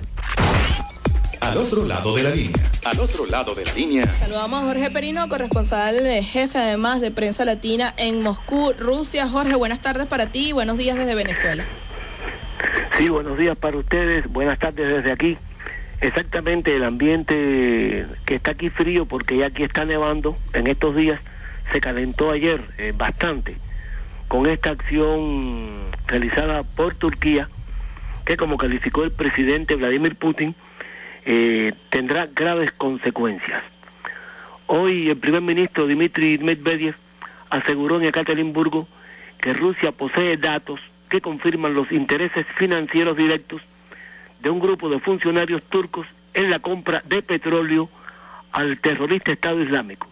Al otro lado de la línea. Al otro lado de la línea. Saludamos a Jorge Perino, corresponsal eh, jefe además de Prensa Latina en Moscú, Rusia. Jorge, buenas tardes para ti y buenos días desde Venezuela. Sí, buenos días para ustedes, buenas tardes desde aquí. Exactamente, el ambiente que está aquí frío porque ya aquí está nevando en estos días, se calentó ayer eh, bastante con esta acción realizada por Turquía, que como calificó el presidente Vladimir Putin, Eh, tendrá graves consecuencias. Hoy el primer ministro Dmitry Medvedev aseguró en Ekaterimburgo que Rusia posee datos que confirman los intereses financieros directos de un grupo de funcionarios turcos en la compra de petróleo al terrorista Estado Islámico.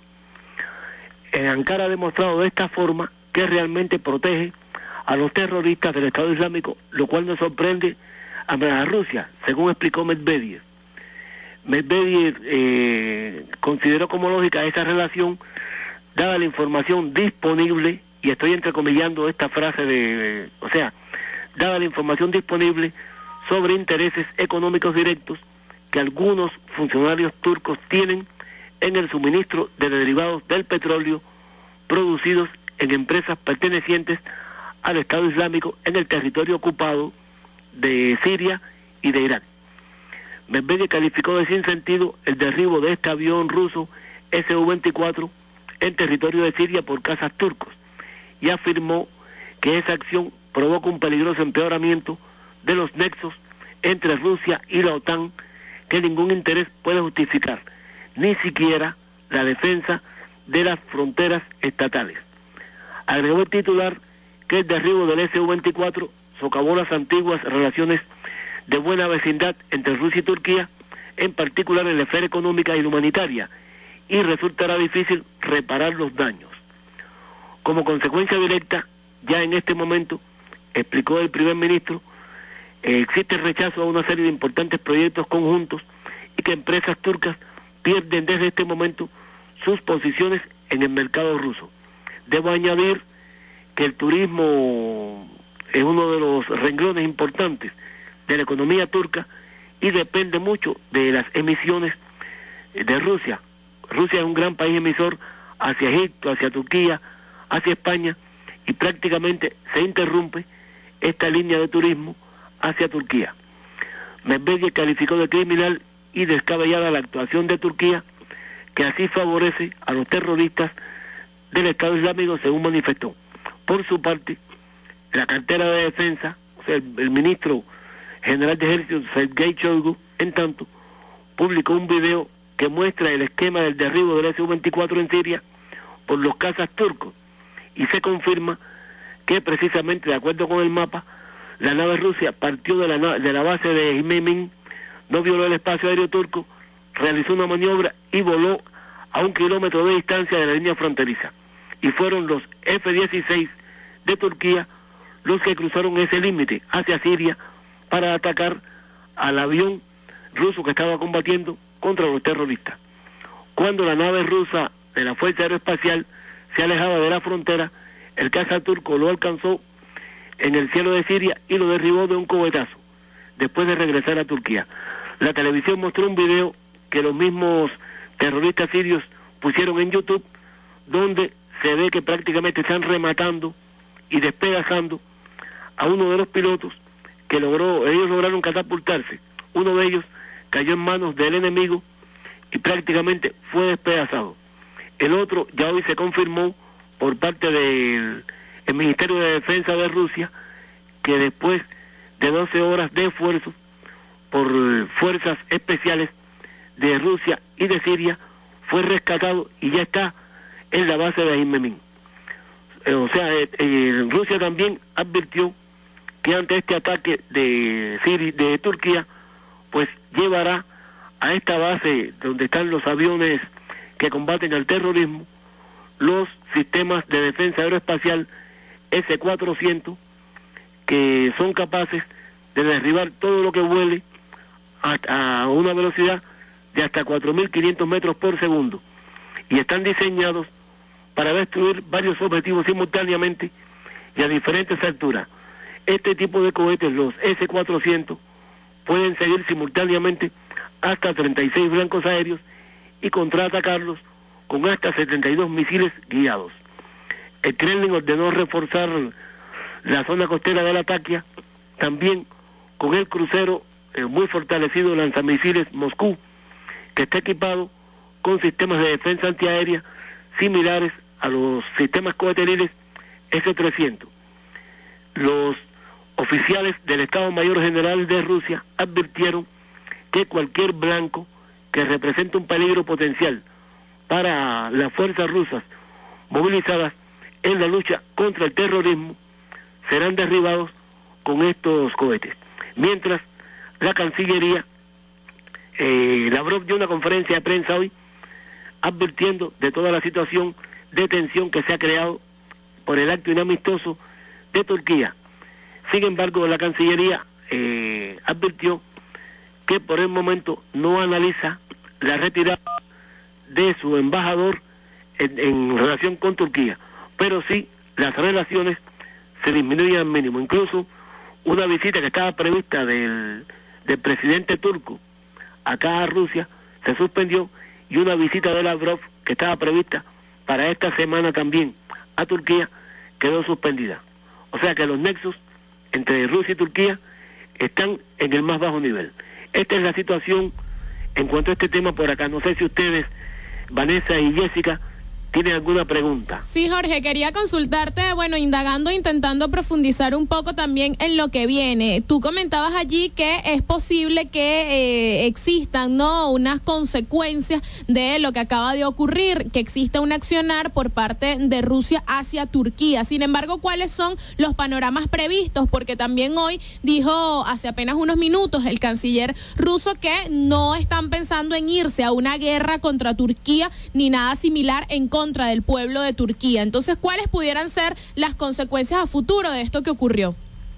En Ankara ha demostrado de esta forma que realmente protege a los terroristas del Estado Islámico, lo cual nos sorprende a Rusia, según explicó Medvedev. Medvedev eh, consideró como lógica esa relación dada la información disponible, y estoy entrecomillando esta frase de, de, o sea, dada la información disponible sobre intereses económicos directos que algunos funcionarios turcos tienen en el suministro de derivados del petróleo producidos en empresas pertenecientes al Estado Islámico en el territorio ocupado de Siria y de Irak. Medvedev calificó de sin sentido el derribo de este avión ruso S U veinticuatro en territorio de Siria por cazas turcos y afirmó que esa acción provoca un peligroso empeoramiento de los nexos entre Rusia y la OTAN que ningún interés puede justificar, ni siquiera la defensa de las fronteras estatales. Agregó el titular que el derribo del S U veinticuatro socavó las antiguas relaciones de buena vecindad entre Rusia y Turquía, en particular en la esfera económica y humanitaria, y resultará difícil reparar los daños. Como consecuencia directa, ya en este momento, explicó el primer ministro, eh, existe rechazo a una serie de importantes proyectos conjuntos y que empresas turcas pierden desde este momento sus posiciones en el mercado ruso. Debo añadir que el turismo es uno de los renglones importantes de la economía turca y depende mucho de las emisiones de Rusia. Rusia es un gran país emisor hacia Egipto, hacia Turquía, hacia España, y prácticamente se interrumpe esta línea de turismo hacia Turquía. Medvedev calificó de criminal y descabellada la actuación de Turquía, que así favorece a los terroristas del Estado Islámico, según manifestó. Por su parte, la cartera de defensa, o sea, el, el ministro general de ejército Sergei Shoigu, en tanto, publicó un video que muestra el esquema del derribo del S U veinticuatro en Siria por los cazas turcos y se confirma que precisamente de acuerdo con el mapa, la nave rusa partió de la, de la base de Imemin, no violó el espacio aéreo turco, realizó una maniobra y voló a un kilómetro de distancia de la línea fronteriza. Y fueron los F dieciséis de Turquía los que cruzaron ese límite hacia Siria para atacar al avión ruso que estaba combatiendo contra los terroristas. Cuando la nave rusa de la Fuerza Aeroespacial se alejaba de la frontera, el caza turco lo alcanzó en el cielo de Siria y lo derribó de un cohetazo, después de regresar a Turquía. La televisión mostró un video que los mismos terroristas sirios pusieron en YouTube, donde se ve que prácticamente están rematando y despedazando a uno de los pilotos que logró, ellos lograron catapultarse. Uno de ellos cayó en manos del enemigo y prácticamente fue despedazado. El otro ya hoy se confirmó por parte del el Ministerio de Defensa de Rusia que después de doce horas de esfuerzo por fuerzas especiales de Rusia y de Siria fue rescatado y ya está en la base de Imemin. Eh, o sea, eh, eh, Rusia también advirtió que ante este ataque de Siria, de Turquía, pues llevará a esta base donde están los aviones que combaten al terrorismo, los sistemas de defensa aeroespacial S cuatrocientos, que son capaces de derribar todo lo que vuele a, a una velocidad de hasta cuatro mil quinientos metros por segundo, y están diseñados para destruir varios objetivos simultáneamente y a diferentes alturas. Este tipo de cohetes, los S cuatrocientos, pueden seguir simultáneamente hasta treinta y seis blancos aéreos y contraatacarlos con hasta setenta y dos misiles guiados. El Kremlin ordenó reforzar la zona costera de Latakia, también con el crucero eh, muy fortalecido lanzamisiles Moscú, que está equipado con sistemas de defensa antiaérea similares a los sistemas coheteriles S trescientos. Los oficiales del Estado Mayor General de Rusia advirtieron que cualquier blanco que represente un peligro potencial para las fuerzas rusas movilizadas en la lucha contra el terrorismo serán derribados con estos cohetes. Mientras, la Cancillería, eh, Lavrov dio una conferencia de prensa hoy advirtiendo de toda la situación de tensión que se ha creado por el acto inamistoso de Turquía. Sin embargo, la Cancillería eh, advirtió que por el momento no analiza la retirada de su embajador en, en relación con Turquía, pero sí las relaciones se disminuyen al mínimo. Incluso una visita que estaba prevista del, del presidente turco acá a Rusia se suspendió, y una visita de Lavrov que estaba prevista para esta semana también a Turquía quedó suspendida. O sea que los nexos entre Rusia y Turquía están en el más bajo nivel. Esta es la situación en cuanto a este tema por acá. No sé si ustedes, Vanessa y Jessica, ¿tienen alguna pregunta? Sí, Jorge, quería consultarte, bueno, indagando, intentando profundizar un poco también en lo que viene. Tú comentabas allí que es posible que eh, existan, ¿no?, unas consecuencias de lo que acaba de ocurrir, que exista un accionar por parte de Rusia hacia Turquía. Sin embargo, ¿cuáles son los panoramas previstos? Porque también hoy dijo, hace apenas unos minutos, el canciller ruso que no están pensando en irse a una guerra contra Turquía ni nada similar en contra contra del pueblo de Turquía. Entonces, ¿cuáles pudieran ser las consecuencias a futuro de esto que ocurrió?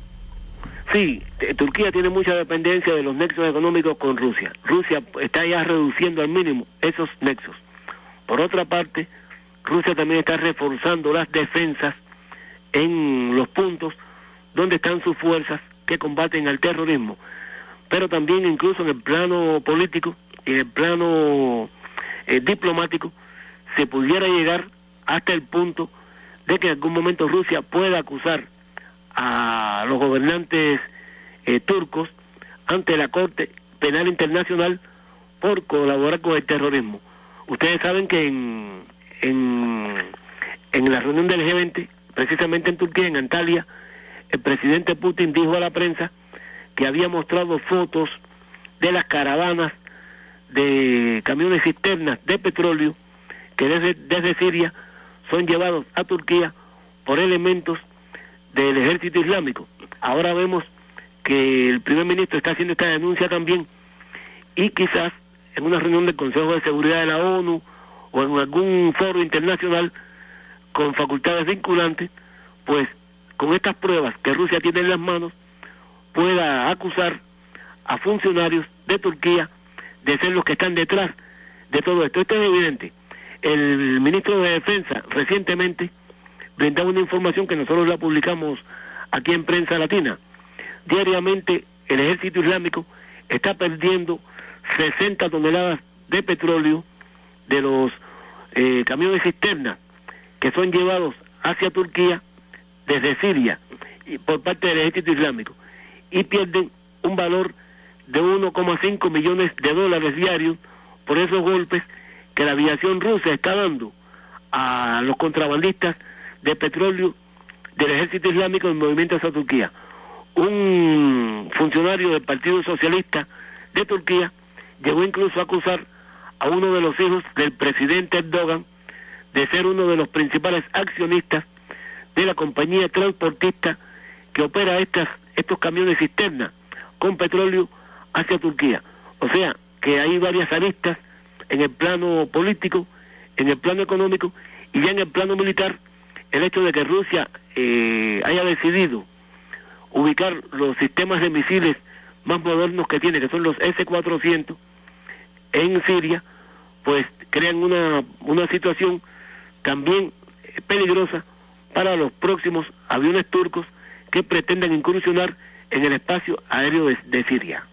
Sí, Turquía tiene mucha dependencia de los nexos económicos con Rusia. Rusia está ya reduciendo al mínimo esos nexos. Por otra parte, Rusia también está reforzando las defensas en los puntos donde están sus fuerzas que combaten al terrorismo. Pero también incluso en el plano político y en el plano eh, diplomático, se pudiera llegar hasta el punto de que en algún momento Rusia pueda acusar a los gobernantes eh, turcos ante la Corte Penal Internacional por colaborar con el terrorismo. Ustedes saben que en, en, en la reunión del G veinte, precisamente en Turquía, en Antalya, el presidente Putin dijo a la prensa que había mostrado fotos de las caravanas de camiones cisternas de petróleo que desde, desde Siria son llevados a Turquía por elementos del ejército islámico. Ahora vemos que el primer ministro está haciendo esta denuncia también, y quizás en una reunión del Consejo de Seguridad de la ONU o en algún foro internacional con facultades vinculantes, pues con estas pruebas que Rusia tiene en las manos, pueda acusar a funcionarios de Turquía de ser los que están detrás de todo esto. Esto es evidente. El ministro de Defensa recientemente brindaba una información que nosotros la publicamos aquí en Prensa Latina. Diariamente el ejército islámico está perdiendo sesenta toneladas de petróleo de los eh, camiones cisternas que son llevados hacia Turquía desde Siria y por parte del ejército islámico, y pierden un valor de uno coma cinco millones de dólares diarios por esos golpes que la aviación rusa está dando a los contrabandistas de petróleo del ejército islámico en movimiento hacia Turquía. Un funcionario del Partido Socialista de Turquía llegó incluso a acusar a uno de los hijos del presidente Erdogan de ser uno de los principales accionistas de la compañía transportista que opera estas, estos camiones cisterna con petróleo hacia Turquía. O sea, que hay varias aristas en el plano político, en el plano económico y ya en el plano militar. El hecho de que Rusia eh, haya decidido ubicar los sistemas de misiles más modernos que tiene, que son los ese cuatrocientos, en Siria, pues crean una, una situación también peligrosa para los próximos aviones turcos que pretendan incursionar en el espacio aéreo de, de Siria.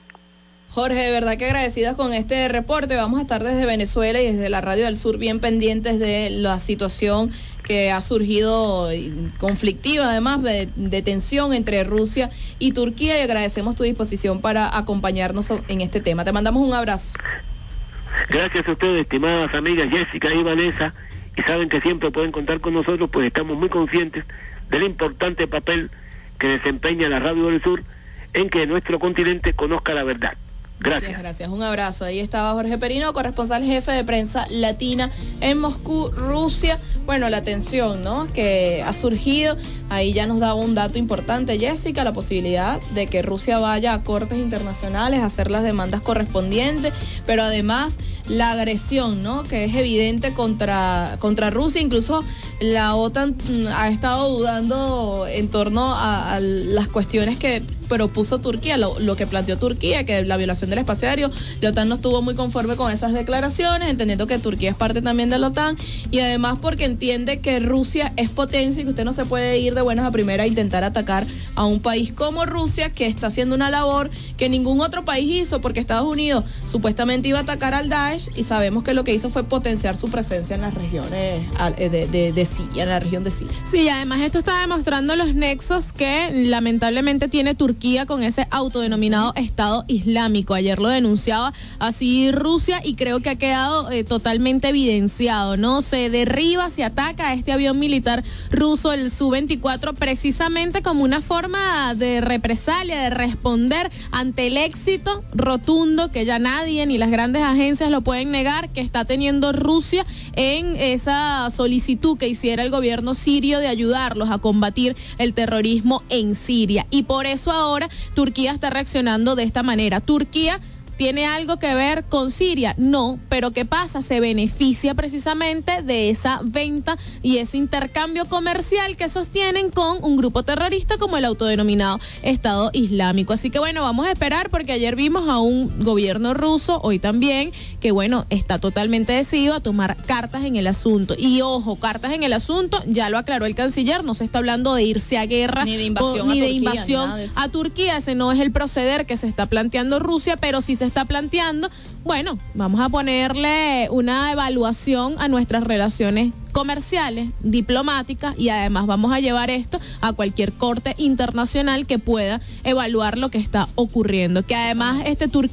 Jorge, de verdad que agradecidas con este reporte. Vamos a estar desde Venezuela y desde la Radio del Sur bien pendientes de la situación que ha surgido conflictiva, además de, de tensión entre Rusia y Turquía, y agradecemos tu disposición para acompañarnos en este tema. Te mandamos un abrazo. Gracias a ustedes, estimadas amigas Jessica y Vanessa, y saben que siempre pueden contar con nosotros, pues estamos muy conscientes del importante papel que desempeña la Radio del Sur en que nuestro continente conozca la verdad. Gracias. Muchas gracias. Un abrazo. Ahí estaba Jorge Perino, corresponsal jefe de Prensa Latina en Moscú, Rusia. Bueno, la tensión, ¿no?, que ha surgido. Ahí ya nos daba un dato importante, Jessica, la posibilidad de que Rusia vaya a cortes internacionales a hacer las demandas correspondientes, pero además la agresión, ¿no?, que es evidente contra, contra Rusia. Incluso la OTAN ha estado dudando en torno a, a las cuestiones que propuso Turquía, lo, lo que planteó Turquía, que la violación del espacio aéreo. La OTAN no estuvo muy conforme con esas declaraciones, entendiendo que Turquía es parte también de la OTAN, y además porque entiende que Rusia es potencia y que usted no se puede ir de buenas a primeras a intentar atacar a un país como Rusia, que está haciendo una labor que ningún otro país hizo, porque Estados Unidos supuestamente iba a atacar al Daesh, y sabemos que lo que hizo fue potenciar su presencia en las regiones de, de, de Siria, en la región de Siria. Sí, además esto está demostrando los nexos que lamentablemente tiene Turquía con ese autodenominado Estado Islámico. Ayer lo denunciaba así Rusia y creo que ha quedado eh, totalmente evidenciado, ¿no? Se derriba, se ataca a este avión militar ruso, el Su veinticuatro, precisamente como una forma de represalia, de responder ante el éxito rotundo, que ya nadie ni las grandes agencias lo pueden negar, que está teniendo Rusia en esa solicitud que hiciera el gobierno sirio de ayudarlos a combatir el terrorismo en Siria. Y por eso ahora Turquía está reaccionando de esta manera. Turquía ¿tiene algo que ver con Siria? No, pero ¿qué pasa? Se beneficia precisamente de esa venta y ese intercambio comercial que sostienen con un grupo terrorista como el autodenominado Estado Islámico. Así que bueno, vamos a esperar, porque ayer vimos a un gobierno ruso, hoy también, que bueno, está totalmente decidido a tomar cartas en el asunto. Y ojo, cartas en el asunto, ya lo aclaró el canciller, no se está hablando de irse a guerra ni de invasión, o, a, ni Turquía, de invasión ni a Turquía. Ese no es el proceder que se está planteando Rusia, pero sí se está planteando, bueno, vamos a ponerle una evaluación a nuestras relaciones comerciales, diplomáticas, y además vamos a llevar esto a cualquier corte internacional que pueda evaluar lo que está ocurriendo. Que además este Turquía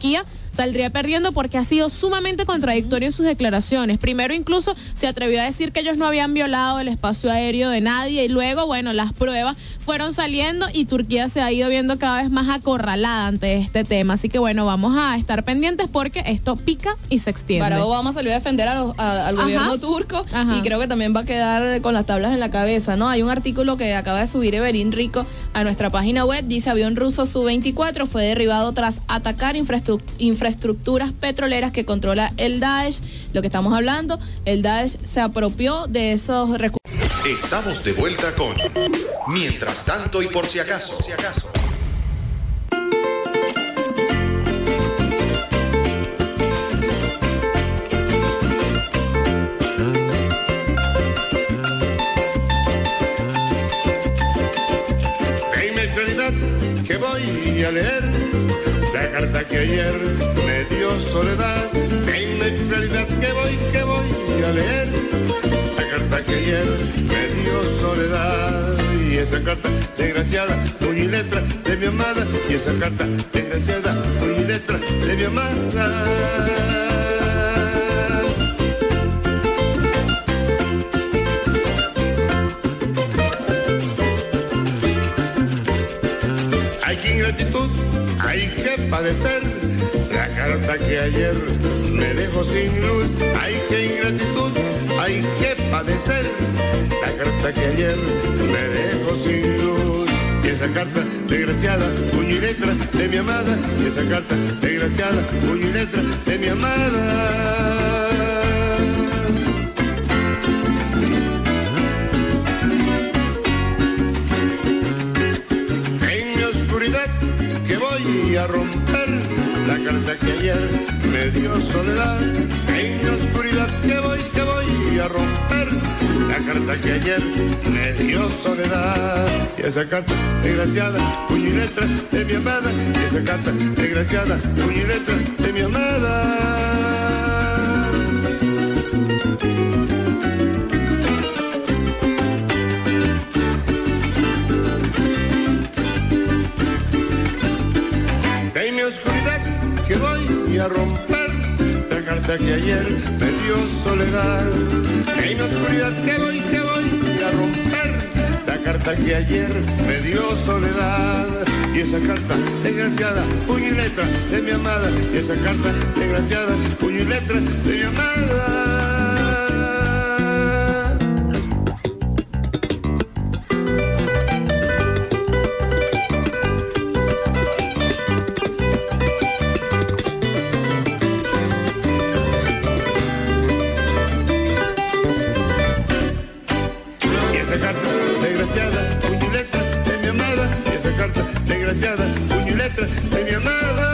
saldría perdiendo porque ha sido sumamente contradictorio en sus declaraciones. Primero incluso se atrevió a decir que ellos no habían violado el espacio aéreo de nadie y luego, bueno, las pruebas fueron saliendo y Turquía se ha ido viendo cada vez más acorralada ante este tema. Así que bueno, vamos a estar pendientes porque esto pica y se extiende. Barack Obama salió a defender a los, a, al gobierno Ajá. turco Ajá. y creo que también va a quedar con las tablas en la cabeza, ¿no? Hay un artículo que acaba de subir Evelyn Rico a nuestra página web, dice avión ruso Su veinticuatro fue derribado tras atacar infraestru- infraestructuras petroleras que controla el Daesh. Lo que estamos hablando, el Daesh se apropió de esos recursos. Estamos de vuelta con Mientras tanto y por si acaso. Por si acaso. Dime claridad que voy a leer la carta que ayer me dio Soledad. Dime claridad que voy, que voy a leer la carta que ayer me dio Soledad. Y esa carta desgraciada, puño y letra de mi amada. Y esa carta desgraciada, puño y letra de mi amada. Hay que ingratitud, hay que padecer la carta que ayer me dejó sin luz. Hay que ingratitud, hay que padecer la carta que ayer me dejó sin luz. Y esa carta desgraciada, puño y letra de mi amada. Y esa carta desgraciada, puño y letra de mi amada. Que voy a romper la carta que ayer me dio Soledad. En mi oscuridad que voy, que voy a romper la carta que ayer me dio Soledad. Y esa carta desgraciada, puño y letra de mi amada. Y esa carta desgraciada, puño y letra de mi amada. En mi oscuridad que voy a romper la carta que ayer me dio Soledad. En mi oscuridad que voy, que voy a romper la carta que ayer me dio Soledad. Y esa carta desgraciada, puño y letra de mi amada. Y esa carta desgraciada, puño y letra de mi amada. Desgraciada, puño y letra de mi amada.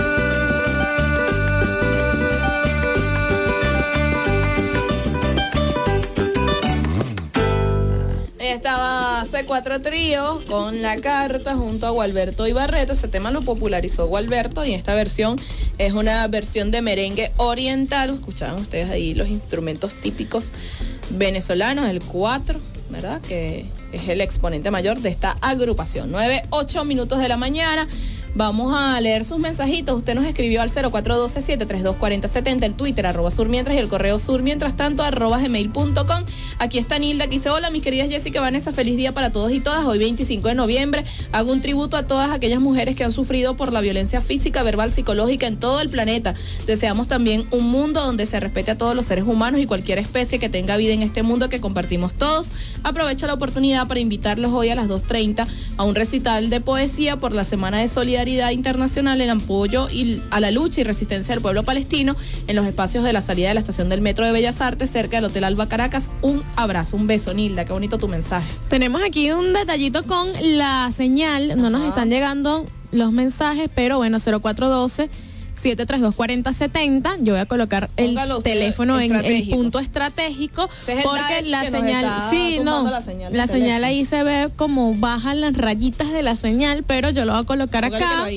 Ahí estaba C cuatro Trío con La Carta junto a Gualberto Ibarreto. Ese tema lo popularizó Gualberto y esta versión es una versión de merengue oriental. Escuchaban ustedes ahí los instrumentos típicos venezolanos, el cuatro, ¿verdad? Que es el exponente mayor de esta agrupación. nueve, ocho minutos de la mañana. Vamos a leer sus mensajitos. Usted nos escribió al cero cuatro uno dos, siete tres dos, cuatro cero siete cero, el Twitter, arroba surmientras, y el correo surmientras tanto, arroba gmail punto com. Aquí está Nilda, que dice: hola, mis queridas Jessica, Vanessa, feliz día para todos y todas. Hoy veinticinco de noviembre hago un tributo a todas aquellas mujeres que han sufrido por la violencia física, verbal, psicológica en todo el planeta. Deseamos también un mundo donde se respete a todos los seres humanos y cualquier especie que tenga vida en este mundo que compartimos todos. Aprovecho la oportunidad para invitarlos hoy a las dos treinta a un recital de poesía por la Semana de Solidaridad Internacional en apoyo y a la lucha y resistencia del pueblo palestino en los espacios de la salida de la estación del Metro de Bellas Artes cerca del Hotel Alba Caracas. Un abrazo, un beso, Nilda, qué bonito tu mensaje. Tenemos aquí un detallito con la señal, no nos están llegando los mensajes, pero bueno, cero cuatro uno dos, siete tres dos, cuatro cero siete cero. Yo voy a colocar el Póngalo teléfono en el estratégico. punto estratégico. Ese es el porque Daesh la que nos señal, está sí, no, tumbando la señal del la señal teléfono. ahí se ve como bajan las rayitas de la señal, pero yo lo voy a colocar Póngatelo acá. ahí.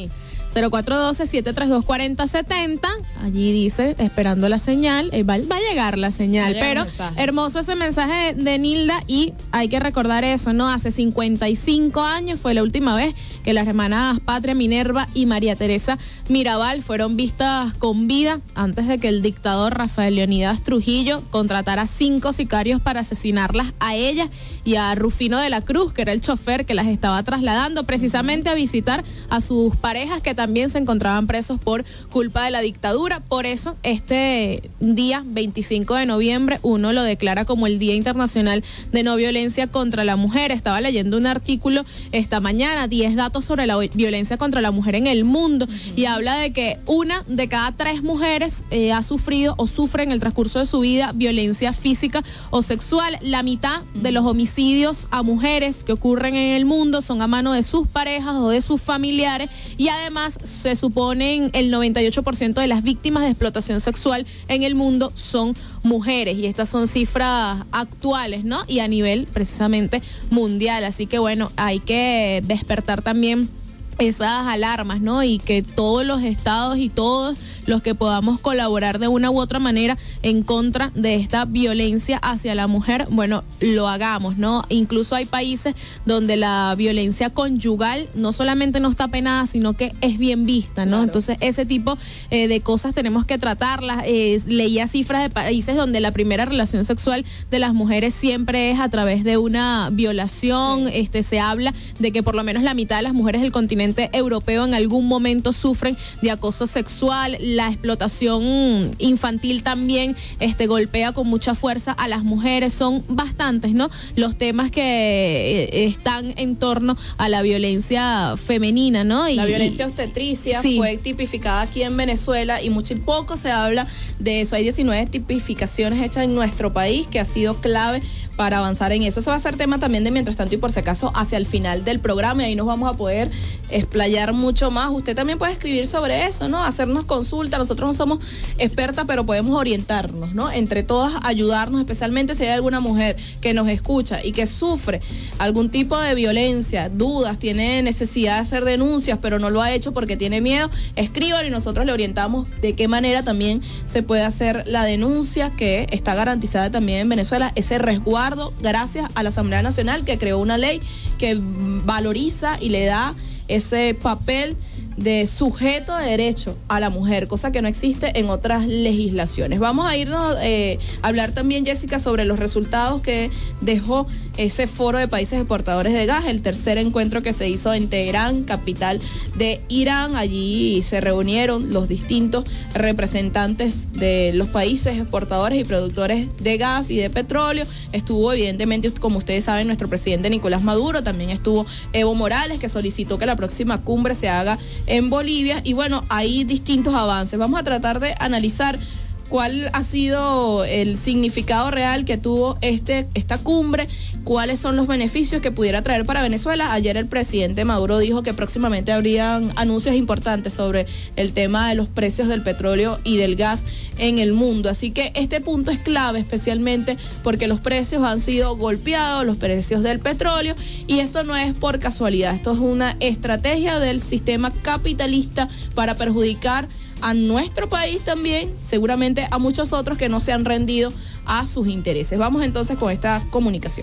cero cuatro uno dos, siete tres dos, cuatro cero siete cero. Allí dice, esperando la señal, eh, va, va a llegar la señal, pero hermoso ese mensaje de, de Nilda, y hay que recordar eso, ¿no? Hace cincuenta y cinco años fue la última vez que las hermanas Patria Minerva y María Teresa Mirabal fueron vistas con vida, antes de que el dictador Rafael Leonidas Trujillo contratara cinco sicarios para asesinarlas a ellas y a Rufino de la Cruz, que era el chofer que las estaba trasladando precisamente a visitar a sus parejas que también se encontraban presos por culpa de la dictadura. Por eso este día veinticinco de noviembre uno lo declara como el Día Internacional de No Violencia contra la Mujer. Estaba leyendo un artículo esta mañana, diez datos sobre la violencia contra la mujer en el mundo, uh-huh. y habla de que una de cada tres mujeres eh, ha sufrido o sufre en el transcurso de su vida violencia física o sexual. La mitad uh-huh. de los homicidios a mujeres que ocurren en el mundo son a mano de sus parejas o de sus familiares, y además se suponen el noventa y ocho por ciento de las víctimas de explotación sexual en el mundo son mujeres, y estas son cifras actuales, ¿no? Y a nivel precisamente mundial, así que bueno, hay que despertar también esas alarmas, ¿no? Y que todos los estados y todos los que podamos colaborar de una u otra manera en contra de esta violencia hacia la mujer, bueno, lo hagamos, ¿no? Incluso hay países donde la violencia conyugal no solamente no está penada, sino que es bien vista, ¿no? Claro. Entonces, ese tipo eh, de cosas tenemos que tratarlas. Eh, leía cifras de países donde la primera relación sexual de las mujeres siempre es a través de una violación. Sí. Este, se habla de que por lo menos la mitad de las mujeres del continente europeo en algún momento sufren de acoso sexual. La explotación infantil también este, golpea con mucha fuerza a las mujeres. Son bastantes, ¿no?, los temas que eh, están en torno a la violencia femenina, ¿no? Y, la violencia obstetricia sí. fue tipificada aquí en Venezuela y mucho y poco se habla de eso. Hay diecinueve tipificaciones hechas en nuestro país que ha sido clave para avanzar en eso. Eso va a ser tema también de mientras tanto y por si acaso hacia el final del programa, y ahí nos vamos a poder explayar mucho más. Usted también puede escribir sobre eso, ¿no? Hacernos consulta. Nosotros no somos expertas, pero podemos orientarnos, ¿no? Entre todas ayudarnos, especialmente si hay alguna mujer que nos escucha y que sufre algún tipo de violencia, dudas, tiene necesidad de hacer denuncias, pero no lo ha hecho porque tiene miedo. Escriban y nosotros le orientamos de qué manera también se puede hacer la denuncia, que está garantizada también en Venezuela, ese resguardo gracias a la Asamblea Nacional, que creó una ley que valoriza y le da ese papel de sujeto de derecho a la mujer, cosa que no existe en otras legislaciones. Vamos a irnos eh, a hablar también, Jessica, sobre los resultados que dejó ese foro de países exportadores de gas, el tercer encuentro que se hizo en Teherán, capital de Irán. Allí se reunieron los distintos representantes de los países exportadores y productores de gas y de petróleo. Estuvo, evidentemente, como ustedes saben, nuestro presidente Nicolás Maduro, también estuvo Evo Morales, que solicitó que la próxima cumbre se haga en Bolivia, y bueno, hay distintos avances. Vamos a tratar de analizar cuál ha sido el significado real que tuvo este esta cumbre, cuáles son los beneficios que pudiera traer para Venezuela. Ayer el presidente Maduro dijo que próximamente habrían anuncios importantes sobre el tema de los precios del petróleo y del gas en el mundo, así que este punto es clave, especialmente porque los precios han sido golpeados, los precios del petróleo, y esto no es por casualidad, esto es una estrategia del sistema capitalista para perjudicar a nuestro país también, seguramente a muchos otros que no se han rendido a sus intereses. Vamos entonces con esta comunicación.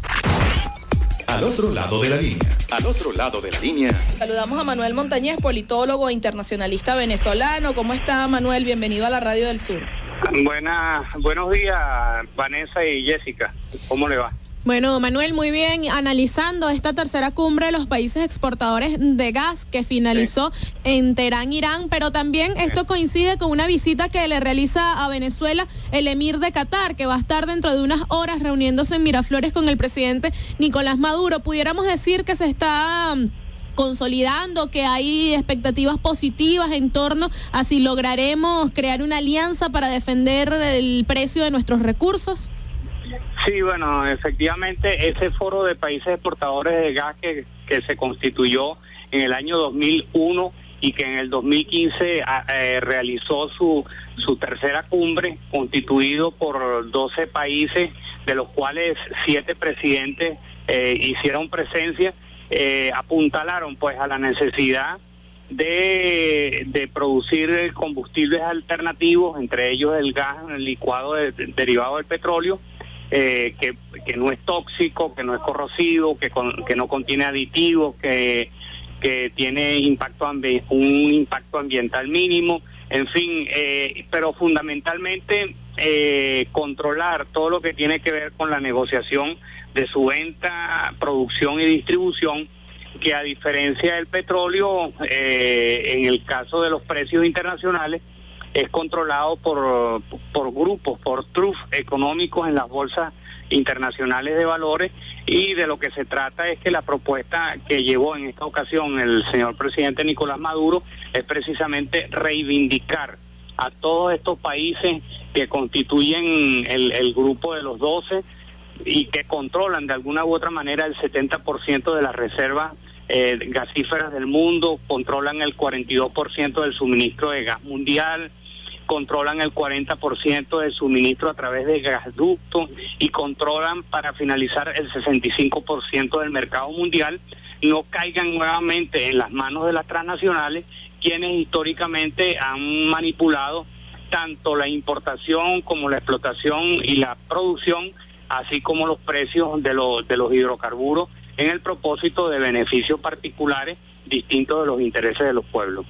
Al otro lado de la línea. Al otro lado de la línea. Saludamos a Manuel Montañez, politólogo e internacionalista venezolano. ¿Cómo está, Manuel? Bienvenido a la Radio del Sur. Buenas, buenos días, Vanessa y Jessica. ¿Cómo le va? Bueno, Manuel, muy bien, analizando esta tercera cumbre de los países exportadores de gas que finalizó sí. en Teherán, Irán, pero también esto coincide con una visita que le realiza a Venezuela el emir de Qatar, que va a estar dentro de unas horas reuniéndose en Miraflores con el presidente Nicolás Maduro. Pudiéramos decir que se está consolidando, que hay expectativas positivas en torno a si lograremos crear una alianza para defender el precio de nuestros recursos. Sí, bueno, efectivamente ese foro de países exportadores de gas que, que se constituyó en el año dos mil uno y que en el dos mil quince eh, realizó su, su tercera cumbre, constituido por doce países, de los cuales siete presidentes eh, hicieron presencia, eh, apuntalaron pues a la necesidad de, de producir combustibles alternativos, entre ellos el gas el licuado de, de, derivado del petróleo, eh, que, que no es tóxico, que no es corrosivo, que, con, que no contiene aditivos, que, que tiene impacto ambi- un impacto ambiental mínimo, en fin, eh, pero fundamentalmente eh, controlar todo lo que tiene que ver con la negociación de su venta, producción y distribución, que a diferencia del petróleo, eh, en el caso de los precios internacionales, es controlado por, por grupos, por trust económicos en las bolsas internacionales de valores, y de lo que se trata es que la propuesta que llevó en esta ocasión el señor presidente Nicolás Maduro es precisamente reivindicar a todos estos países que constituyen el, el grupo de los doce y que controlan de alguna u otra manera el setenta por ciento de las reservas eh, gasíferas del mundo, controlan el cuarenta y dos por ciento del suministro de gas mundial, controlan el cuarenta por ciento del suministro a través de gasductos y controlan, para finalizar, el sesenta y cinco por ciento del mercado mundial. No caigan nuevamente en las manos de las transnacionales, quienes históricamente han manipulado tanto la importación como la explotación y la producción, así como los precios de los, de los hidrocarburos, en el propósito de beneficios particulares distintos de los intereses de los pueblos.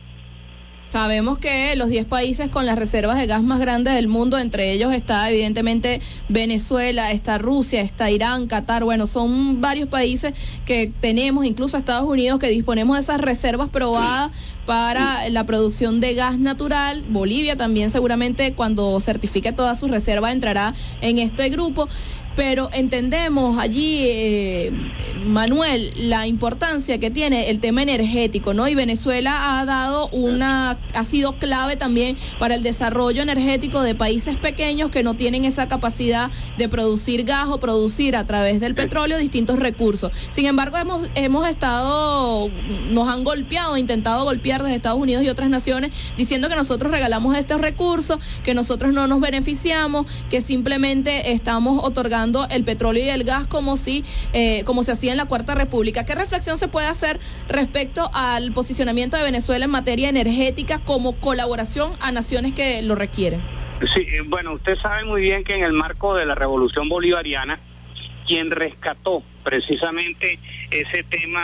Sabemos que los diez países con las reservas de gas más grandes del mundo, entre ellos está evidentemente Venezuela, está Rusia, está Irán, Qatar, bueno, son varios países que tenemos, incluso Estados Unidos, que disponemos de esas reservas probadas para la producción de gas natural. Bolivia también seguramente, cuando certifique todas sus reservas, entrará en este grupo. Pero entendemos allí, eh, Manuel, la importancia que tiene el tema energético, ¿no? Y Venezuela ha dado una, ha sido clave también para el desarrollo energético de países pequeños que no tienen esa capacidad de producir gas o producir a través del petróleo distintos recursos. Sin embargo, hemos, hemos estado, nos han golpeado, intentado golpear desde Estados Unidos y otras naciones, diciendo que nosotros regalamos estos recursos, que nosotros no nos beneficiamos, que simplemente estamos otorgando el petróleo y el gas como si eh, como se hacía en la Cuarta República. ¿Qué reflexión se puede hacer respecto al posicionamiento de Venezuela en materia energética como colaboración a naciones que lo requieren? Sí, bueno, usted sabe muy bien que en el marco de la Revolución Bolivariana, quien rescató precisamente ese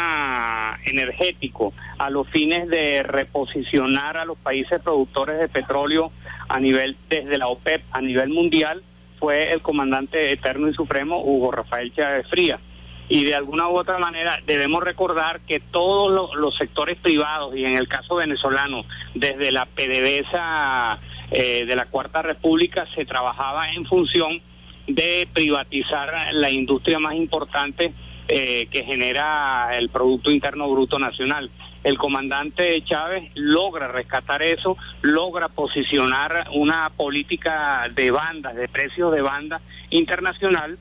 tema energético a los fines de reposicionar a los países productores de petróleo a nivel, desde la OPEP a nivel mundial, fue el comandante eterno y supremo Hugo Rafael Chávez Frías. Y de alguna u otra manera debemos recordar que todos los, los sectores privados, y en el caso venezolano, desde la PDVSA eh, de la Cuarta República, se trabajaba en función de privatizar la industria más importante eh, que genera el Producto Interno Bruto Nacional. El comandante Chávez logra rescatar eso, logra posicionar una política de bandas, de precios de banda internacional,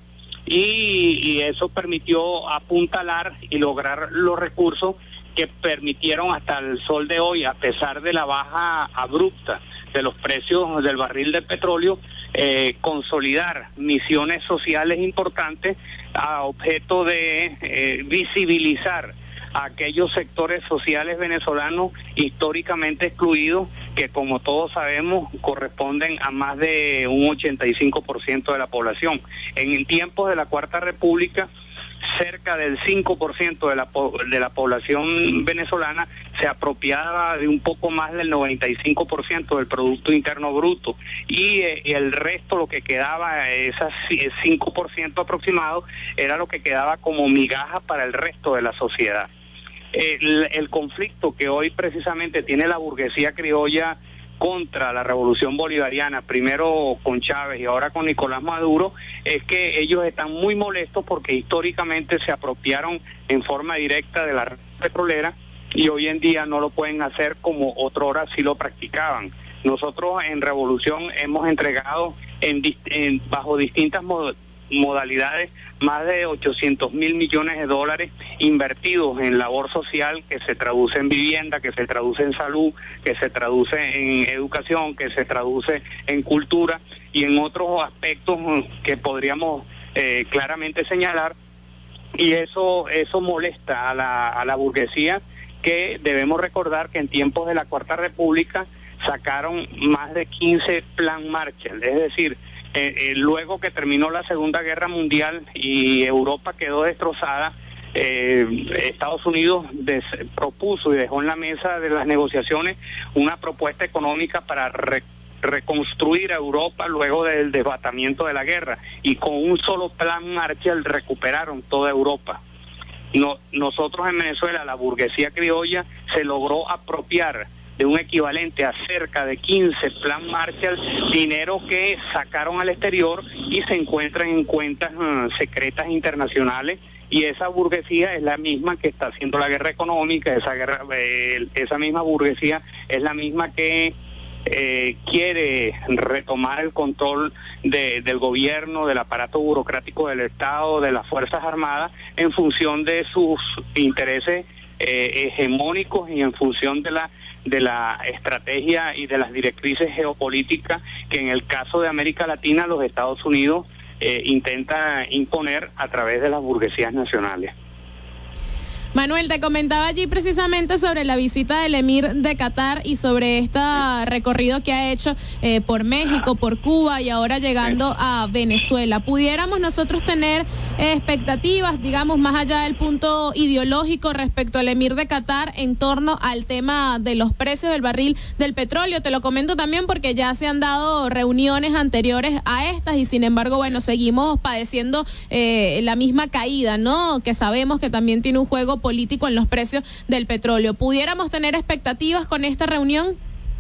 y, y eso permitió apuntalar y lograr los recursos que permitieron hasta el sol de hoy, a pesar de la baja abrupta de los precios del barril de petróleo, eh, consolidar misiones sociales importantes a objeto de eh, visibilizar a aquellos sectores sociales venezolanos históricamente excluidos, que como todos sabemos corresponden a más de un ochenta y cinco por ciento de la población. En tiempos de la Cuarta República, cerca del cinco por ciento de la, de la población venezolana se apropiaba de un poco más del noventa y cinco por ciento del Producto Interno Bruto, y eh, el resto, lo que quedaba, ese cinco por ciento aproximado, era lo que quedaba como migaja para el resto de la sociedad. El, el conflicto que hoy precisamente tiene la burguesía criolla contra la Revolución Bolivariana, primero con Chávez y ahora con Nicolás Maduro, es que ellos están muy molestos porque históricamente se apropiaron en forma directa de la red petrolera, y hoy en día no lo pueden hacer como otrora sí lo practicaban. Nosotros en Revolución hemos entregado en, en, bajo distintas mod modalidades más de ochocientos mil millones de dólares invertidos en labor social, que se traduce en vivienda, que se traduce en salud, que se traduce en educación, que se traduce en cultura y en otros aspectos que podríamos eh, claramente señalar, y eso eso molesta a la, a la burguesía, que debemos recordar que en tiempos de la Cuarta República sacaron más de quince Plan Marshall, es decir, eh, eh, luego que terminó la Segunda Guerra Mundial y Europa quedó destrozada, eh, Estados Unidos des, propuso y dejó en la mesa de las negociaciones una propuesta económica para re, reconstruir a Europa luego del desbatamiento de la guerra, y con un solo Plan Marshall recuperaron toda Europa. No, nosotros en Venezuela, la burguesía criolla, se logró apropiar de un equivalente a cerca de quince Plan Marshall, dinero que sacaron al exterior y se encuentran en cuentas uh, secretas internacionales, y esa burguesía es la misma que está haciendo la guerra económica, esa, guerra, eh, esa misma burguesía es la misma que Eh, quiere retomar el control de, del gobierno, del aparato burocrático del Estado, de las Fuerzas Armadas, en función de sus intereses eh, hegemónicos y en función de la de la estrategia y de las directrices geopolíticas que en el caso de América Latina los Estados Unidos eh, intenta imponer a través de las burguesías nacionales. Manuel, te comentaba allí precisamente sobre la visita del emir de Qatar y sobre este recorrido que ha hecho eh, por México, por Cuba y ahora llegando a Venezuela. ¿Pudiéramos nosotros tener eh, expectativas, digamos, más allá del punto ideológico respecto al emir de Qatar en torno al tema de los precios del barril del petróleo? Te lo comento también porque ya se han dado reuniones anteriores a estas y sin embargo, bueno, seguimos padeciendo eh, la misma caída, ¿no? Que sabemos que también tiene un juego político en los precios del petróleo. ¿Pudiéramos tener expectativas con esta reunión?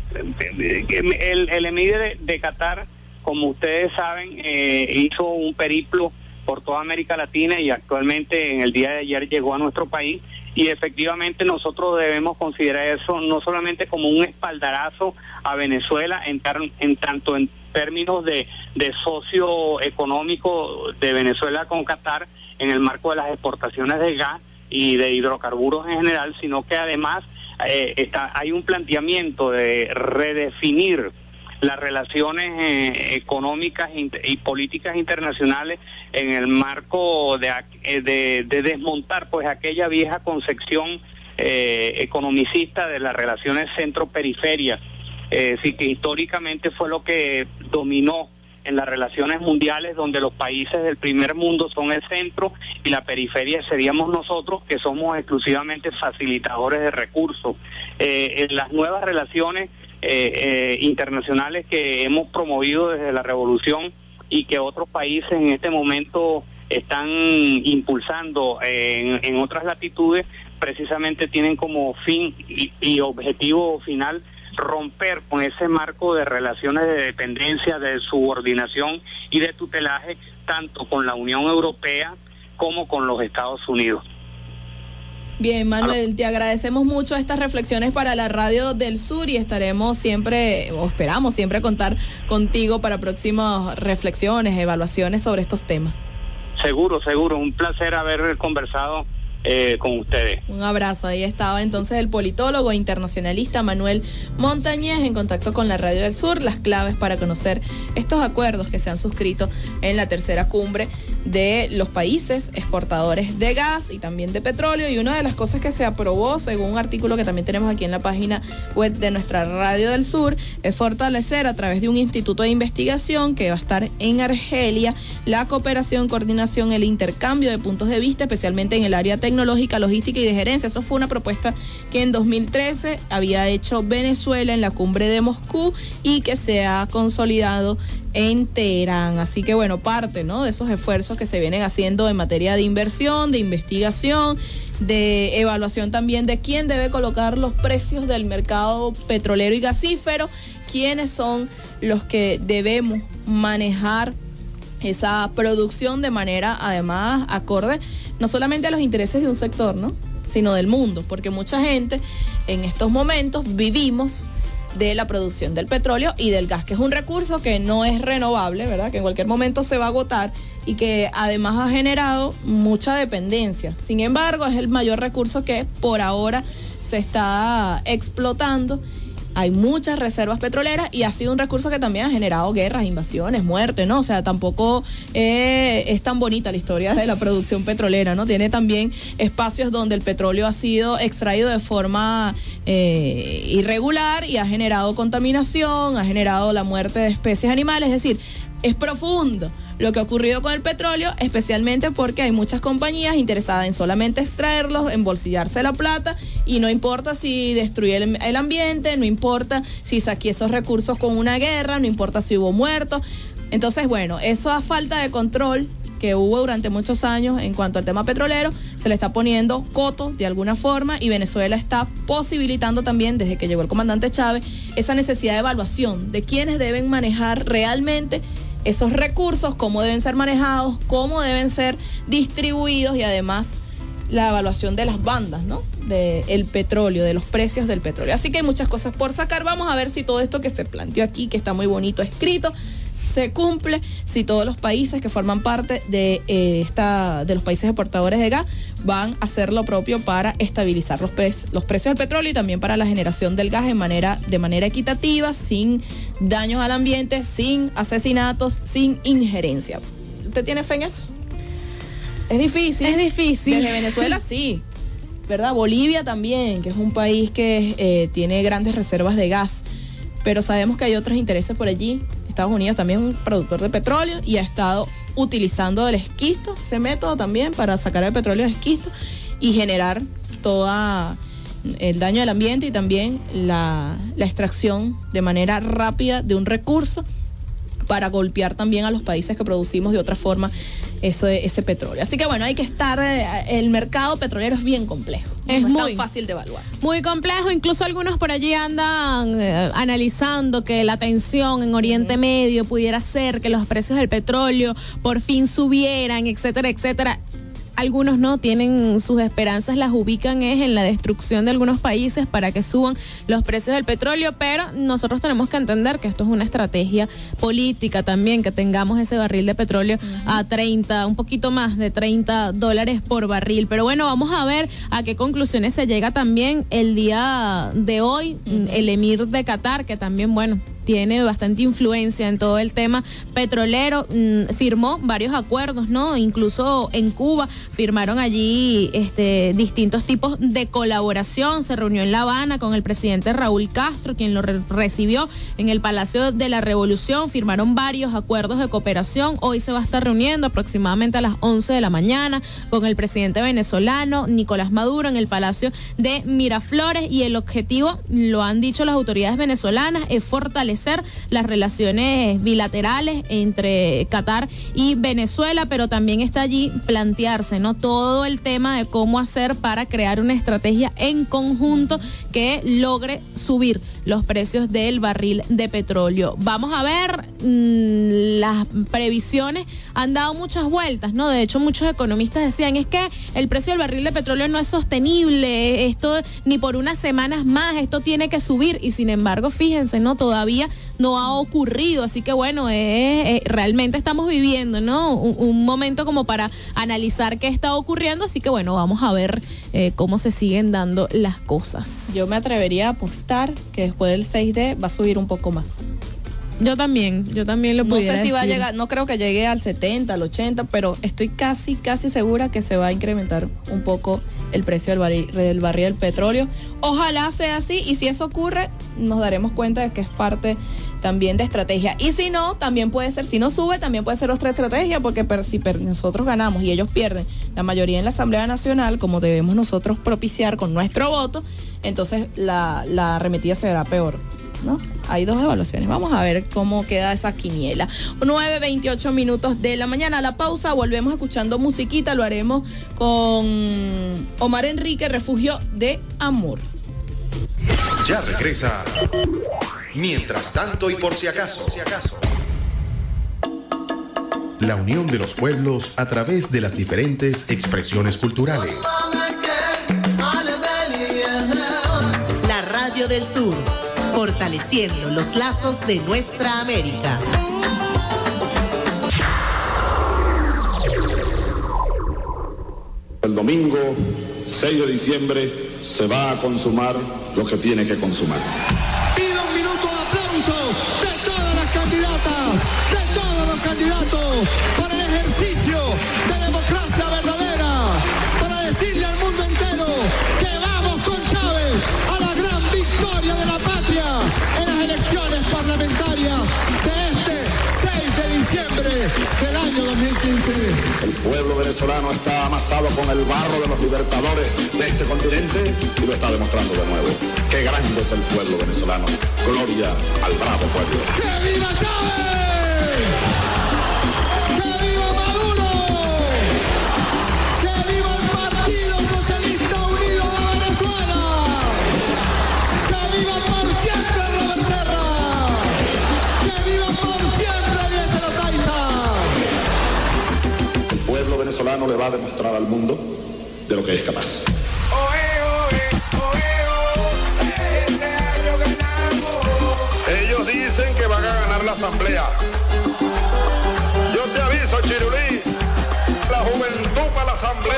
El, el emir de, de Qatar, como ustedes saben, eh, hizo un periplo por toda América Latina y actualmente en el día de ayer llegó a nuestro país, y efectivamente nosotros debemos considerar eso no solamente como un espaldarazo a Venezuela en, tar, en tanto en términos de, de socio económico de Venezuela con Qatar en el marco de las exportaciones de gas y de hidrocarburos en general, sino que además eh, está, hay un planteamiento de redefinir las relaciones eh, económicas y políticas internacionales en el marco de, de, de desmontar pues aquella vieja concepción eh, economicista de las relaciones centro-periferia, eh, sí, que históricamente fue lo que dominó en las relaciones mundiales, donde los países del primer mundo son el centro y la periferia seríamos nosotros, que somos exclusivamente facilitadores de recursos. Eh, en las nuevas relaciones eh, eh, internacionales que hemos promovido desde la revolución y que otros países en este momento están impulsando en, en otras latitudes, precisamente tienen como fin y, y objetivo final romper con ese marco de relaciones de dependencia, de subordinación y de tutelaje, tanto con la Unión Europea como con los Estados Unidos. Bien, Manuel, te agradecemos mucho estas reflexiones para la Radio del Sur y estaremos siempre, o esperamos siempre contar contigo para próximas reflexiones, evaluaciones sobre estos temas. Seguro, seguro, un placer haber conversado Eh, con ustedes. Un abrazo. Ahí estaba entonces el politólogo e internacionalista Manuel Montañez en contacto con la Radio del Sur, las claves para conocer estos acuerdos que se han suscrito en la tercera cumbre de los países exportadores de gas y también de petróleo. Y una de las cosas que se aprobó, según un artículo que también tenemos aquí en la página web de nuestra Radio del Sur, es fortalecer a través de un instituto de investigación que va a estar en Argelia la cooperación, coordinación, el intercambio de puntos de vista, especialmente en el área tecnológica, logística y de gerencia. Eso fue una propuesta que en dos mil trece había hecho Venezuela en la cumbre de Moscú y que se ha consolidado en Teherán. Así que bueno, parte, ¿no?, de esos esfuerzos que se vienen haciendo en materia de inversión, de investigación, de evaluación también de quién debe colocar los precios del mercado petrolero y gasífero, quiénes son los que debemos manejar esa producción de manera además acorde no solamente a los intereses de un sector, ¿no?, sino del mundo, porque mucha gente en estos momentos vivimos de la producción del petróleo y del gas, que es un recurso que no es renovable, ¿verdad?, que en cualquier momento se va a agotar y que además ha generado mucha dependencia. Sin embargo, es el mayor recurso que por ahora se está explotando hay muchas reservas petroleras y ha sido un recurso que también ha generado guerras, invasiones, muertes, ¿no? O sea, tampoco eh, es tan bonita la historia de la producción petrolera, ¿no? Tiene también espacios donde el petróleo ha sido extraído de forma eh, irregular y ha generado contaminación, ha generado la muerte de especies animales, es decir, es profundo lo que ha ocurrido con el petróleo, especialmente porque hay muchas compañías interesadas en solamente extraerlos, embolsillarse la plata, y no importa si destruye el, el ambiente, no importa si saqué esos recursos con una guerra, no importa si hubo muertos. Entonces, bueno, esa falta de control que hubo durante muchos años en cuanto al tema petrolero, se le está poniendo coto de alguna forma, y Venezuela está posibilitando también, desde que llegó el comandante Chávez, esa necesidad de evaluación de quiénes deben manejar realmente esos recursos, cómo deben ser manejados, cómo deben ser distribuidos, y además la evaluación de las bandas, ¿no? Del petróleo, de los precios del petróleo. Así que hay muchas cosas por sacar. Vamos a ver si todo esto que se planteó aquí, que está muy bonito escrito, se cumple, si todos los países que forman parte de eh, esta de los países exportadores de gas van a hacer lo propio para estabilizar los, pre los precios del petróleo y también para la generación del gas de manera, de manera equitativa, sin daños al ambiente, sin asesinatos, sin injerencia. ¿Usted tiene fe en eso? Es difícil. Es difícil. Desde Venezuela sí, ¿verdad? Bolivia también, que es un país que eh, tiene grandes reservas de gas, pero sabemos que hay otros intereses por allí. Estados Unidos también es un productor de petróleo y ha estado utilizando el esquisto, ese método también, para sacar el petróleo de esquisto y generar todo el daño al ambiente y también la, la extracción de manera rápida de un recurso para golpear también a los países que producimos de otra forma eso, ese petróleo. Así que bueno, hay que estar, el mercado petrolero es bien complejo, es no muy es tan fácil de evaluar. Muy complejo, incluso algunos por allí andan eh, analizando que la tensión en Oriente uh-huh. Medio pudiera ser que los precios del petróleo por fin subieran, etcétera, etcétera. Algunos no tienen sus esperanzas, las ubican es en la destrucción de algunos países para que suban los precios del petróleo, pero nosotros tenemos que entender que esto es una estrategia política también, que tengamos ese barril de petróleo uh-huh. a treinta, un poquito más de treinta dólares por barril. Pero bueno, vamos a ver a qué conclusiones se llega también el día de hoy. Uh-huh. El emir de Qatar, que también, bueno, tiene bastante influencia en todo el tema petrolero, mmm, firmó varios acuerdos, ¿no? Incluso en Cuba firmaron allí este, distintos tipos de colaboración. Se reunió en La Habana con el presidente Raúl Castro, quien lo re recibió en el Palacio de la Revolución. Firmaron varios acuerdos de cooperación. Hoy se va a estar reuniendo aproximadamente a las once de la mañana con el presidente venezolano Nicolás Maduro en el Palacio de Miraflores, y el objetivo, lo han dicho las autoridades venezolanas, es fortalecer las relaciones bilaterales entre Qatar y Venezuela, pero también está allí plantearse, ¿no?, todo el tema de cómo hacer para crear una estrategia en conjunto que logre subir los precios del barril de petróleo. Vamos a ver, mmm, las previsiones han dado muchas vueltas, ¿no? De hecho, muchos economistas decían, es que el precio del barril de petróleo no es sostenible, esto ni por unas semanas más, esto tiene que subir, y sin embargo, fíjense, ¿no?, todavía no ha ocurrido. Así que bueno, eh, eh, realmente estamos viviendo, ¿no?, un, un momento como para analizar qué está ocurriendo. Así que bueno, vamos a ver eh, cómo se siguen dando las cosas. Yo me atrevería a apostar que después del seis de va a subir un poco más. Yo también, yo también lo pudiera No sé si decir. va a llegar, no creo que llegue al setenta, al ochenta, pero estoy casi, casi segura que se va a incrementar un poco el precio del barril, del barril del petróleo. Ojalá sea así, y si eso ocurre, nos daremos cuenta de que es parte también de estrategia. Y si no, también puede ser, si no sube, también puede ser otra estrategia, porque per, si per, nosotros ganamos y ellos pierden la mayoría en la Asamblea Nacional, como debemos nosotros propiciar con nuestro voto, entonces la, la arremetida será peor, ¿no? Hay dos evaluaciones. Vamos a ver cómo queda esa quiniela. nueve veintiocho minutos de la mañana. A la pausa volvemos escuchando musiquita. Lo haremos con Omar Enrique, Refugio de Amor. Ya regresa. Mientras tanto y por si acaso. La unión de los pueblos a través de las diferentes expresiones culturales. La Radio del Sur, fortaleciendo los lazos de nuestra América. El domingo seis de diciembre se va a consumar lo que tiene que consumarse. aplausos de todas las candidatas, de todos los candidatos, para el ejercicio de democracia verdadera, para decirle al mundo entero que vamos con Chávez a la gran victoria de la patria en las elecciones parlamentarias de este seis de diciembre del año dos mil quince. El pueblo venezolano está amasado con el barro de los libertadores de este continente y lo está demostrando de nuevo. Qué grande es el pueblo venezolano. Gloria al bravo pueblo. ¡Que viva Chávez! ¡Que viva Maduro! ¡Que viva el Partido Socialista Unido de Venezuela! ¡Que viva por siempre Robert Serra! ¡Que viva por siempre Eliezer Oteiza! El pueblo venezolano le va a demostrar al mundo de lo que es capaz. Ellos dicen que van a ganar la asamblea. Yo te aviso, Chirulí, la juventud para la asamblea.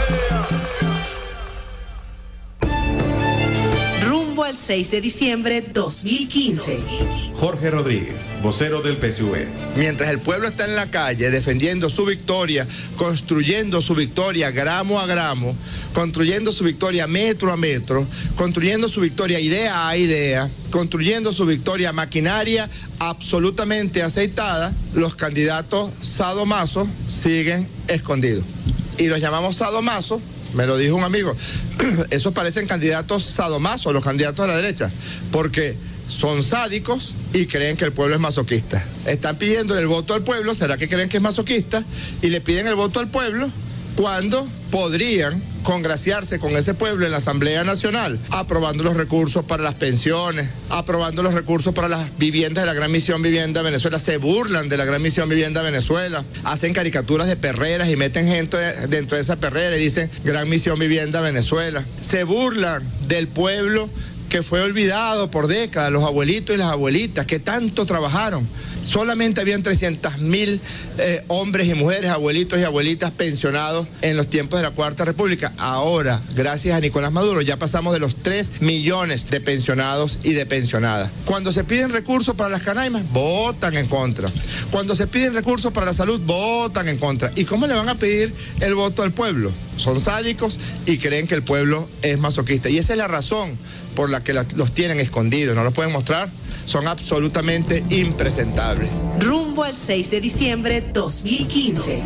Rumbo al seis de diciembre dos mil quince. Jorge Rodríguez, vocero del P S U V. Mientras el pueblo está en la calle defendiendo su victoria, construyendo su victoria gramo a gramo, construyendo su victoria metro a metro, construyendo su victoria idea a idea, construyendo su victoria maquinaria absolutamente aceitada, los candidatos sadomazos siguen escondidos. Y los llamamos sadomazos, me lo dijo un amigo, esos parecen candidatos sadomazos, los candidatos de la derecha, porque son sádicos y creen que el pueblo es masoquista. Están pidiendo el voto al pueblo, ¿será que creen que es masoquista? Y le piden el voto al pueblo cuando podrían congraciarse con ese pueblo en la Asamblea Nacional, aprobando los recursos para las pensiones, aprobando los recursos para las viviendas de la Gran Misión Vivienda Venezuela. Se burlan de la Gran Misión Vivienda Venezuela, hacen caricaturas de perreras y meten gente dentro de esa perrera y dicen Gran Misión Vivienda Venezuela. Se burlan del pueblo que fue olvidado por décadas, los abuelitos y las abuelitas que tanto trabajaron. Solamente habían trescientos mil eh, hombres y mujeres, abuelitos y abuelitas pensionados en los tiempos de la Cuarta República. Ahora, gracias a Nicolás Maduro, ya pasamos de los tres millones de pensionados y de pensionadas. Cuando se piden recursos para las canaimas, votan en contra. Cuando se piden recursos para la salud, votan en contra. ¿Y cómo le van a pedir el voto al pueblo? Son sádicos y creen que el pueblo es masoquista. Y esa es la razón por la que la, los tienen escondidos, no los pueden mostrar. Son absolutamente impresentables. Rumbo al seis de diciembre dos mil quince.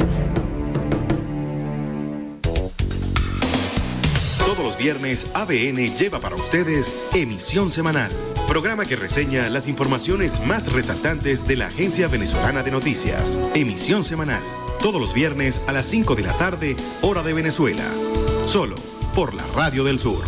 Todos los viernes A B N lleva para ustedes Emisión Semanal, programa que reseña las informaciones más resaltantes de la Agencia Venezolana de Noticias. Emisión Semanal, todos los viernes a las cinco de la tarde, hora de Venezuela. Solo por la Radio del Sur.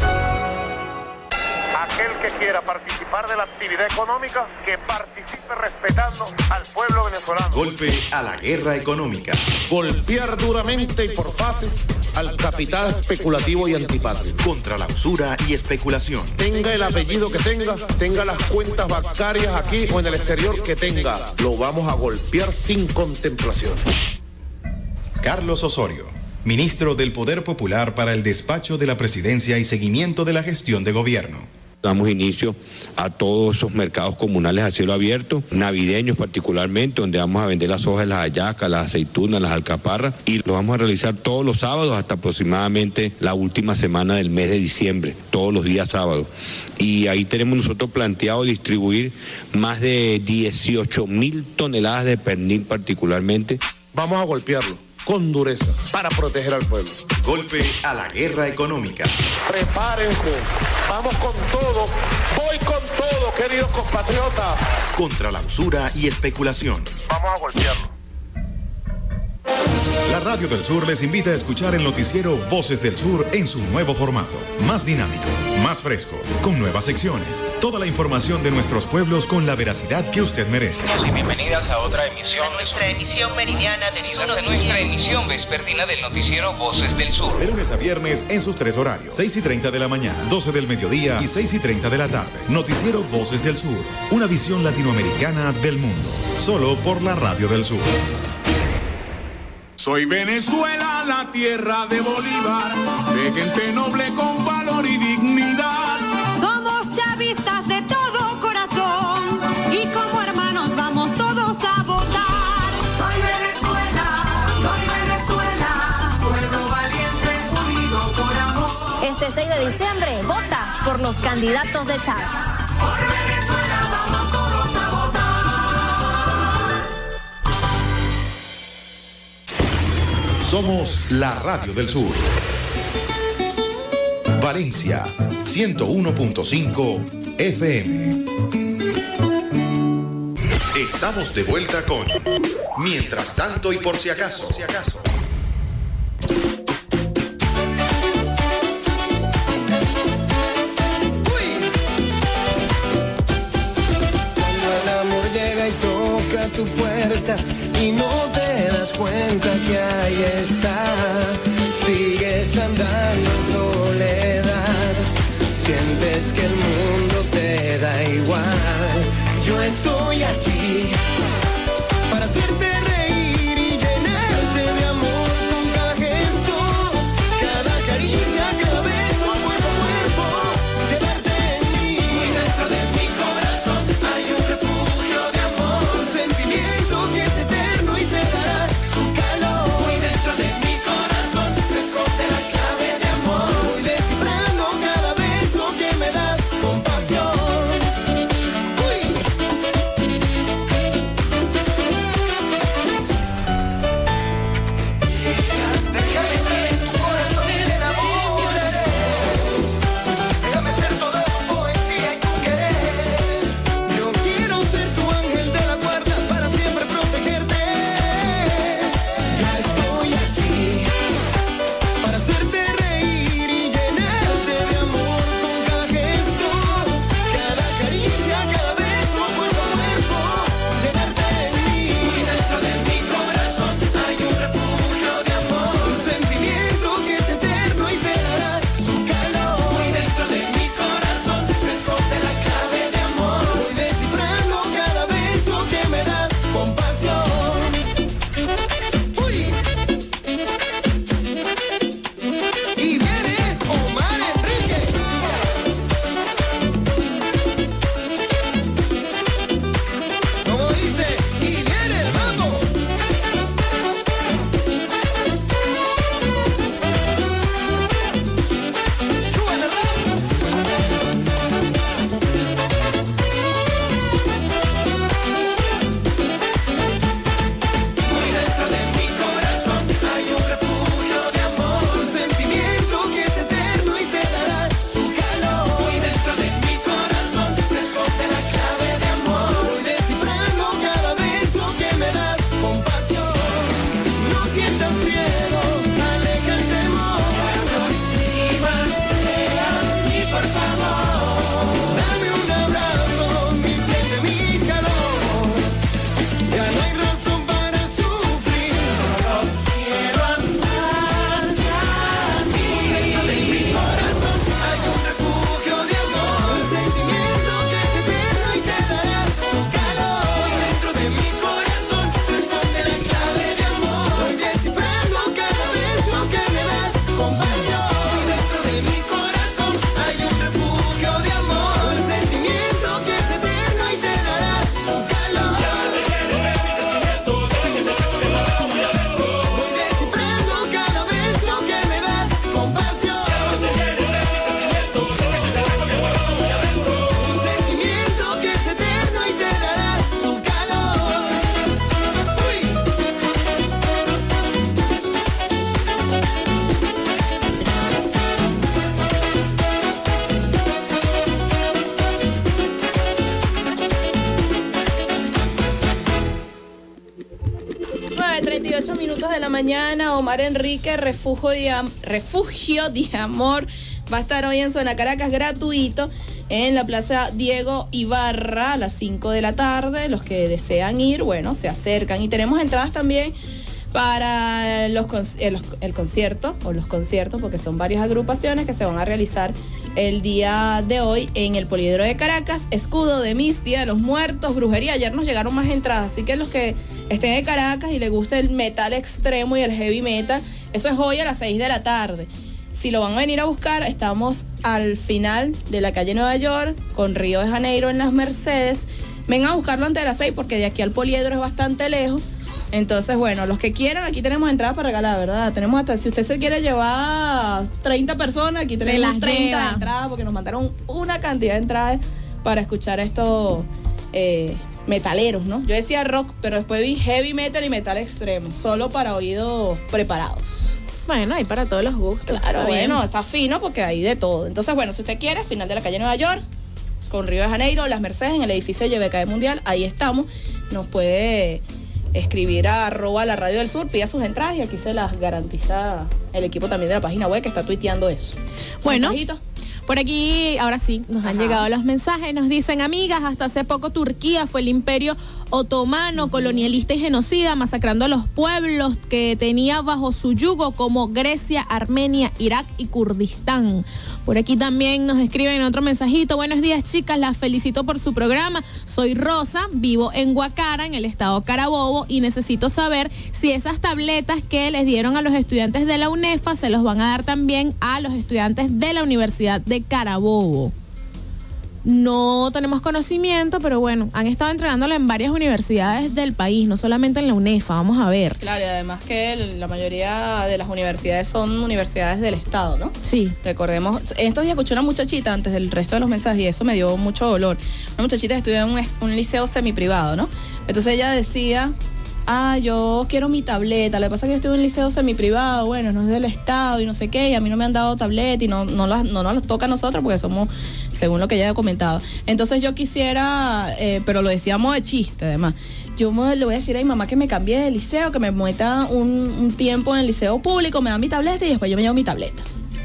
Aquel que quiera participar de la actividad económica, que participe respetando al pueblo venezolano. Golpe a la guerra económica. Golpear duramente y por fases al capital especulativo y antipatrio. Contra la usura y especulación. Tenga el apellido que tenga, tenga las cuentas bancarias aquí o en el exterior que tenga, lo vamos a golpear sin contemplación. Carlos Osorio, ministro del Poder Popular para el Despacho de la Presidencia y Seguimiento de la Gestión de Gobierno. Damos inicio a todos esos mercados comunales a cielo abierto, navideños particularmente, donde vamos a vender las hojas de las hallacas, las aceitunas, las alcaparras, y lo vamos a realizar todos los sábados hasta aproximadamente la última semana del mes de diciembre, todos los días sábados. Y ahí tenemos nosotros planteado distribuir más de dieciocho mil toneladas de pernil particularmente. Vamos a golpearlo con dureza para proteger al pueblo. Golpe a la guerra económica. Prepárense, vamos con todo, voy con todo, queridos compatriotas. Contra la usura y especulación. Vamos a golpearlo. La Radio del Sur les invita a escuchar el noticiero Voces del Sur en su nuevo formato. Más dinámico, más fresco, con nuevas secciones. Toda la información de nuestros pueblos con la veracidad que usted merece. Y bienvenidas a otra emisión. Nuestra emisión meridiana del sur. Nuestra emisión vespertina del noticiero Voces del Sur. De lunes a viernes en sus tres horarios. seis y treinta de la mañana, doce del mediodía y seis y treinta de la tarde. Noticiero Voces del Sur. Una visión latinoamericana del mundo. Solo por la Radio del Sur. Soy Venezuela, la tierra de Bolívar, de gente noble con valor y dignidad. Somos chavistas de todo corazón de diciembre, vota por los candidatos de Chávez. Por Venezuela vamos todos a votar. Somos la Radio del Sur. Valencia, ciento uno punto cinco F M. Estamos de vuelta con Mientras tanto y por si acaso. Por si acaso. Tu puerta y no te das cuenta que ahí está, sigues andando en soledad, sientes que el mundo te da igual. Yo estoy aquí para hacerte reír y llenarte de amor con cada gesto, cada caricia, cada beso, cuerpo a cuerpo, llevarte en mí. Muy dentro de mi corazón hay un refugio de amor, sentimiento que es eterno y te dará su calor. Muy dentro de mi corazón se esconde la clave de amor. Voy descifrando cada beso que me das con pasión. De la mañana, Omar Enrique, refugio de, am refugio de amor, va a estar hoy en Zona Caracas gratuito en la Plaza Diego Ibarra a las cinco de la tarde. Los que desean ir, bueno, se acercan. Y tenemos entradas también para los, el, el concierto, o los conciertos, porque son varias agrupaciones que se van a realizar el día de hoy en el Poliedro de Caracas. Escudo de Mis, Día de los Muertos, Brujería. Ayer nos llegaron más entradas, así que los que estén en Caracas y les gusta el metal extremo y el heavy metal, eso es hoy a las seis de la tarde. Si lo van a venir a buscar, estamos al final de la calle Nueva York con Río de Janeiro en las Mercedes. Vengan a buscarlo antes de las seis porque de aquí al Poliedro es bastante lejos. Entonces, bueno, los que quieran, aquí tenemos entradas para regalar, ¿verdad? Tenemos hasta, si usted se quiere llevar treinta personas, aquí tenemos las treinta lleva. entradas, porque nos mandaron una cantidad de entradas para escuchar estos eh, metaleros, ¿no? Yo decía rock, pero después vi heavy metal y metal extremo, solo para oídos preparados. Bueno, hay para todos los gustos. Claro, está bueno, bien. está fino porque hay de todo. Entonces, bueno, si usted quiere, final de la calle Nueva York, con Río de Janeiro, Las Mercedes, en el edificio de Y B K Mundial, ahí estamos. Nos puede escribir a arroba la radio del sur, pida sus entradas y aquí se las garantiza el equipo también de la página web que está tuiteando eso. Bueno, ¿Mensajito? por aquí, ahora sí, nos han Ajá. llegado los mensajes. Nos dicen, amigas, hasta hace poco Turquía fue el imperio otomano, uh-huh. colonialista y genocida, masacrando a los pueblos que tenía bajo su yugo, como Grecia, Armenia, Irak y Kurdistán. Por aquí también nos escriben otro mensajito. Buenos días, chicas, las felicito por su programa. Soy Rosa, vivo en Guacara, en el estado Carabobo, y necesito saber si esas tabletas que les dieron a los estudiantes de la UNEFA se los van a dar también a los estudiantes de la Universidad de Carabobo. No tenemos conocimiento, pero bueno, han estado entregándolo en varias universidades del país, no solamente en la UNEFA. Vamos a ver. Claro, y además que la mayoría de las universidades son universidades del Estado, ¿no? Sí. Recordemos, estos días escuché una muchachita antes del resto de los mensajes y eso me dio mucho dolor. Una muchachita que estudia en un, un liceo semiprivado, ¿no? Entonces ella decía, ah, yo quiero mi tableta, lo que pasa es que yo estuve en un liceo semiprivado, bueno, no es del Estado y no sé qué, y a mí no me han dado tableta y no, no, las, no nos las toca a nosotros porque somos, según lo que ella ha comentado. Entonces yo quisiera, eh, pero lo decíamos de chiste además, yo me, le voy a decir a mi mamá que me cambie de liceo, que me meta un, un tiempo en el liceo público, me da mi tableta y después yo me llevo mi tableta.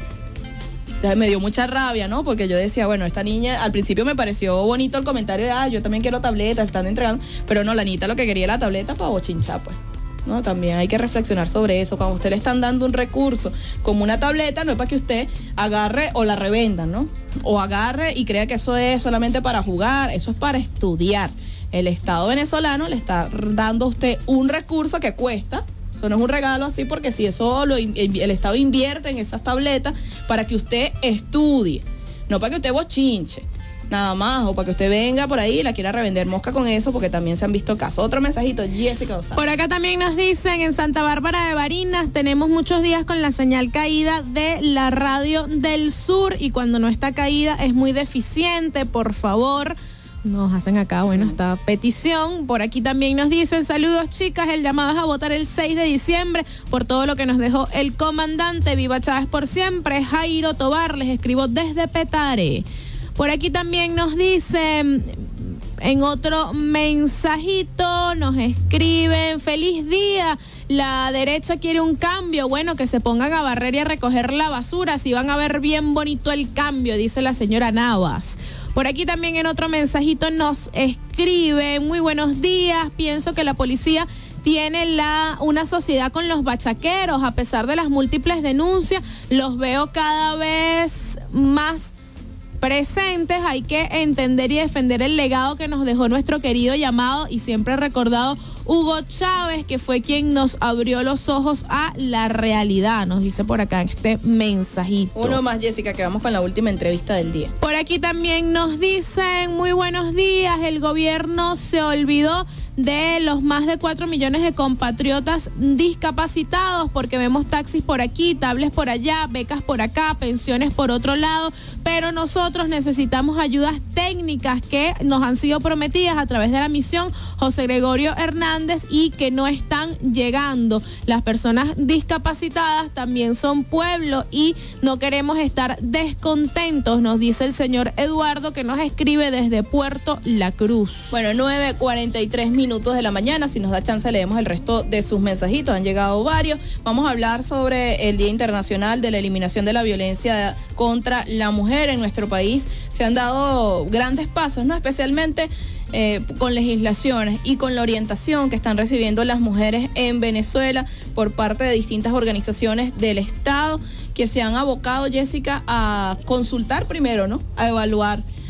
Entonces me dio mucha rabia, ¿no? Porque yo decía, bueno, esta niña, al principio me pareció bonito el comentario de, ah, yo también quiero tableta, están entregando, pero no, la niñita lo que quería era la tableta para bochinchar, pues. ¿No? También hay que reflexionar sobre eso. Cuando usted le están dando un recurso como una tableta, no es para que usted agarre o la revenda, ¿no? O agarre y crea que eso es solamente para jugar, eso es para estudiar. El Estado venezolano le está dando a usted un recurso que cuesta. Eso no es un regalo así, porque si eso lo, el Estado invierte en esas tabletas para que usted estudie, no para que usted bochinche, nada más, o para que usted venga por ahí y la quiera revender mosca con eso, porque también se han visto casos. Otro mensajito, Jessica Osana. Por acá también nos dicen, en Santa Bárbara de Barinas tenemos muchos días con la señal caída de la radio del sur y cuando no está caída es muy deficiente, por favor. Nos hacen acá, bueno, esta petición. Por aquí también nos dicen, saludos chicas, el llamado es a votar el seis de diciembre por todo lo que nos dejó el comandante. Viva Chávez por siempre. Jairo Tobar, les escribo desde Petare. Por aquí también nos dicen, en otro mensajito, nos escriben, feliz día, la derecha quiere un cambio, bueno, que se pongan a barrer y a recoger la basura, si van a ver bien bonito el cambio, dice la señora Navas. Por aquí también en otro mensajito nos escribe, muy buenos días, pienso que la policía tiene la, una sociedad con los bachaqueros, a pesar de las múltiples denuncias, los veo cada vez más presentes, hay que entender y defender el legado que nos dejó nuestro querido llamado y siempre recordado Hugo Chávez, que fue quien nos abrió los ojos a la realidad, nos dice por acá este mensajito. Uno más, Jessica, que vamos con la última entrevista del día. Por aquí también nos dicen, muy buenos días, el gobierno se olvidó de los más de cuatro millones de compatriotas discapacitados, porque vemos taxis por aquí, tablets por allá, becas por acá, pensiones por otro lado, pero nosotros necesitamos ayudas técnicas que nos han sido prometidas a través de la misión José Gregorio Hernández y que no están llegando. Las personas discapacitadas también son pueblo y no queremos estar descontentos, nos dice el señor Eduardo, que nos escribe desde Puerto La Cruz. Bueno, nueve cuarenta y tres minutos de la mañana, si nos da chance leemos el resto de sus mensajitos, han llegado varios. Vamos a hablar sobre el Día Internacional de la Eliminación de la Violencia contra la Mujer en nuestro país. Se han dado grandes pasos, ¿no? Especialmente eh, con legislaciones y con la orientación que están recibiendo las mujeres en Venezuela por parte de distintas organizaciones del Estado que se han abocado, Jessica, a consultar primero, ¿no? A evaluar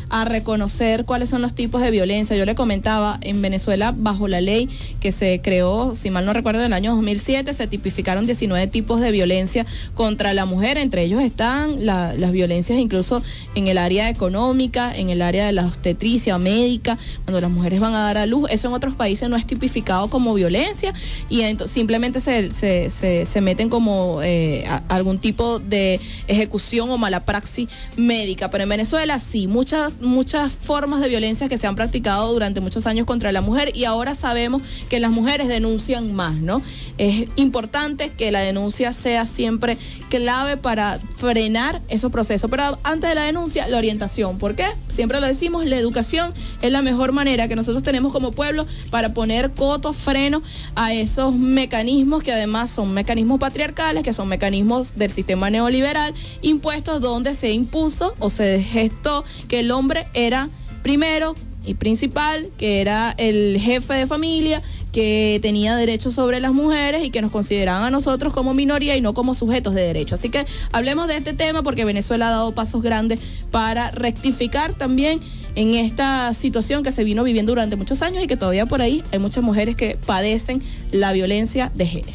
a reconocer cuáles son los tipos de violencia. Yo le comentaba, en Venezuela, bajo la ley que se creó, si mal no recuerdo, en el año dos mil siete, se tipificaron diecinueve tipos de violencia contra la mujer. Entre ellos están la, las violencias incluso en el área económica, en el área de la obstetricia médica, cuando las mujeres van a dar a luz. Eso en otros países no es tipificado como violencia y entonces simplemente se, se, se, se meten como eh, a, algún tipo de ejecución o mala praxis médica. Pero en Venezuela sí, muchas, muchas formas de violencia que se han practicado durante muchos años contra la mujer, y ahora sabemos que las mujeres denuncian más, ¿no? Es importante que la denuncia sea siempre clave para frenar esos procesos, pero antes de la denuncia, la orientación. ¿Por qué? Siempre lo decimos, la educación es la mejor manera que nosotros tenemos como pueblo para poner coto, freno a esos mecanismos que además son mecanismos patriarcales, que son mecanismos del sistema neoliberal, impuestos donde se impuso o se gestó que el hombre era primero y principal, que era el jefe de familia, que tenía derechos sobre las mujeres y que nos consideraban a nosotros como minoría y no como sujetos de derecho. Así que hablemos de este tema porque Venezuela ha dado pasos grandes para rectificar también en esta situación que se vino viviendo durante muchos años y que todavía por ahí hay muchas mujeres que padecen la violencia de género.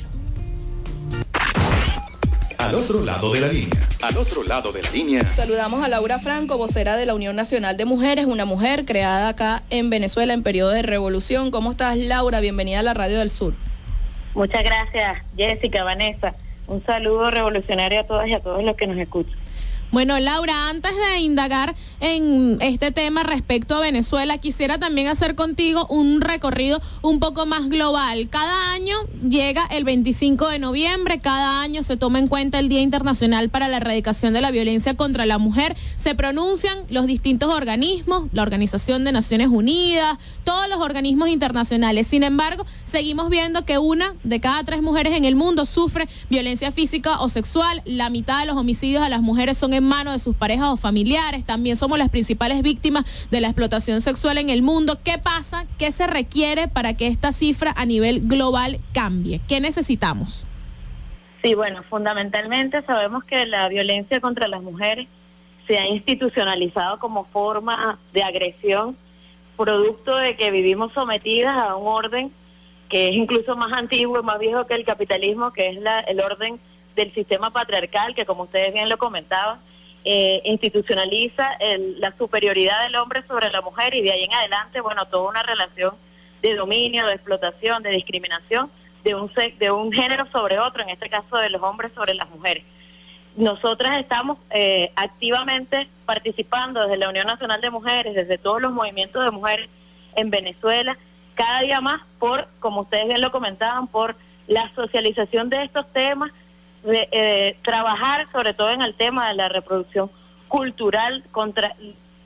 Al otro lado de la línea. Al otro lado de la línea. Saludamos a Laura Franco, vocera de la Unión Nacional de Mujeres, una mujer creada acá en Venezuela en periodo de revolución. ¿Cómo estás, Laura? Bienvenida a la Radio del Sur. Muchas gracias, Jessica, Vanessa. Un saludo revolucionario a todas y a todos los que nos escuchan. Bueno, Laura, antes de indagar en este tema respecto a Venezuela, quisiera también hacer contigo un recorrido un poco más global. Cada año llega el veinticinco de noviembre, cada año se toma en cuenta el Día Internacional para la Erradicación de la Violencia contra la Mujer. Se pronuncian los distintos organismos, la Organización de Naciones Unidas, todos los organismos internacionales. Sin embargo, seguimos viendo que una de cada tres mujeres en el mundo sufre violencia física o sexual. La mitad de los homicidios a las mujeres son en manos de sus parejas o familiares. También somos las principales víctimas de la explotación sexual en el mundo. ¿Qué pasa? ¿Qué se requiere para que esta cifra a nivel global cambie? ¿Qué necesitamos? Sí, bueno, fundamentalmente sabemos que la violencia contra las mujeres se ha institucionalizado como forma de agresión, producto de que vivimos sometidas a un orden que es incluso más antiguo y más viejo que el capitalismo, que es la, el orden del sistema patriarcal, que como ustedes bien lo comentaban, eh, institucionaliza el, la superioridad del hombre sobre la mujer, y de ahí en adelante, bueno, toda una relación de dominio, de explotación, de discriminación de un, de un género sobre otro, en este caso de los hombres sobre las mujeres. Nosotras estamos eh, activamente participando desde la Unión Nacional de Mujeres, desde todos los movimientos de mujeres en Venezuela, cada día más por, como ustedes bien lo comentaban, por la socialización de estos temas, de eh, trabajar sobre todo en el tema de la reproducción cultural contra...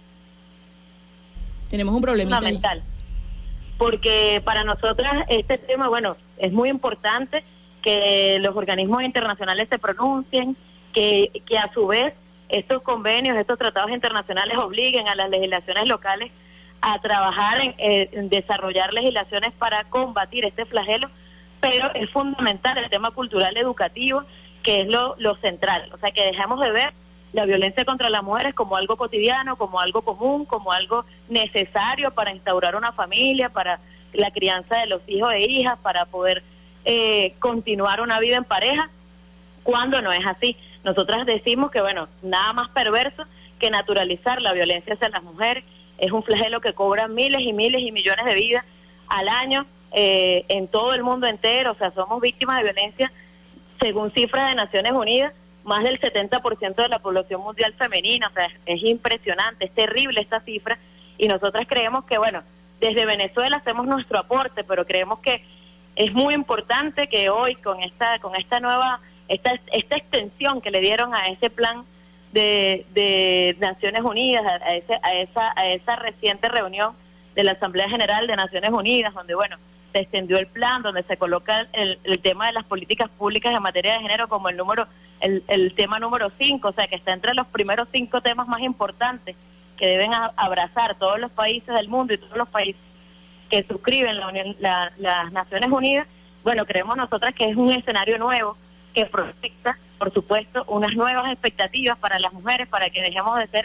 Tenemos un problemita fundamental, porque para nosotras este tema, bueno, es muy importante que los organismos internacionales se pronuncien, que, que a su vez estos convenios, estos tratados internacionales obliguen a las legislaciones locales a trabajar en, eh, en desarrollar legislaciones para combatir este flagelo, pero es fundamental el tema cultural educativo, que es lo, lo central. O sea, que dejemos de ver la violencia contra las mujeres como algo cotidiano, como algo común, como algo necesario para instaurar una familia, para la crianza de los hijos e hijas, para poder eh, continuar una vida en pareja, cuando no es así. Nosotras decimos que, bueno, nada más perverso que naturalizar la violencia hacia las mujeres. Es un flagelo que cobra miles y miles y millones de vidas al año eh, en todo el mundo entero. O sea, somos víctimas de violencia, según cifras de Naciones Unidas, más del setenta por ciento de la población mundial femenina. O sea, es, es impresionante, es terrible esta cifra, y nosotras creemos que, bueno, desde Venezuela hacemos nuestro aporte, pero creemos que es muy importante que hoy, con esta con esta nueva, esta esta extensión que le dieron a ese plan de, de Naciones Unidas, a, ese, a, esa, a esa reciente reunión de la Asamblea General de Naciones Unidas, donde, bueno, se extendió el plan, donde se coloca el, el tema de las políticas públicas en materia de género como el número el, el tema número cinco, o sea, que está entre los primeros cinco temas más importantes que deben a, abrazar todos los países del mundo y todos los países que suscriben la Unión, la, las Naciones Unidas. Bueno, creemos nosotras que es un escenario nuevo que proyecta, por supuesto, unas nuevas expectativas para las mujeres, para que dejemos de ser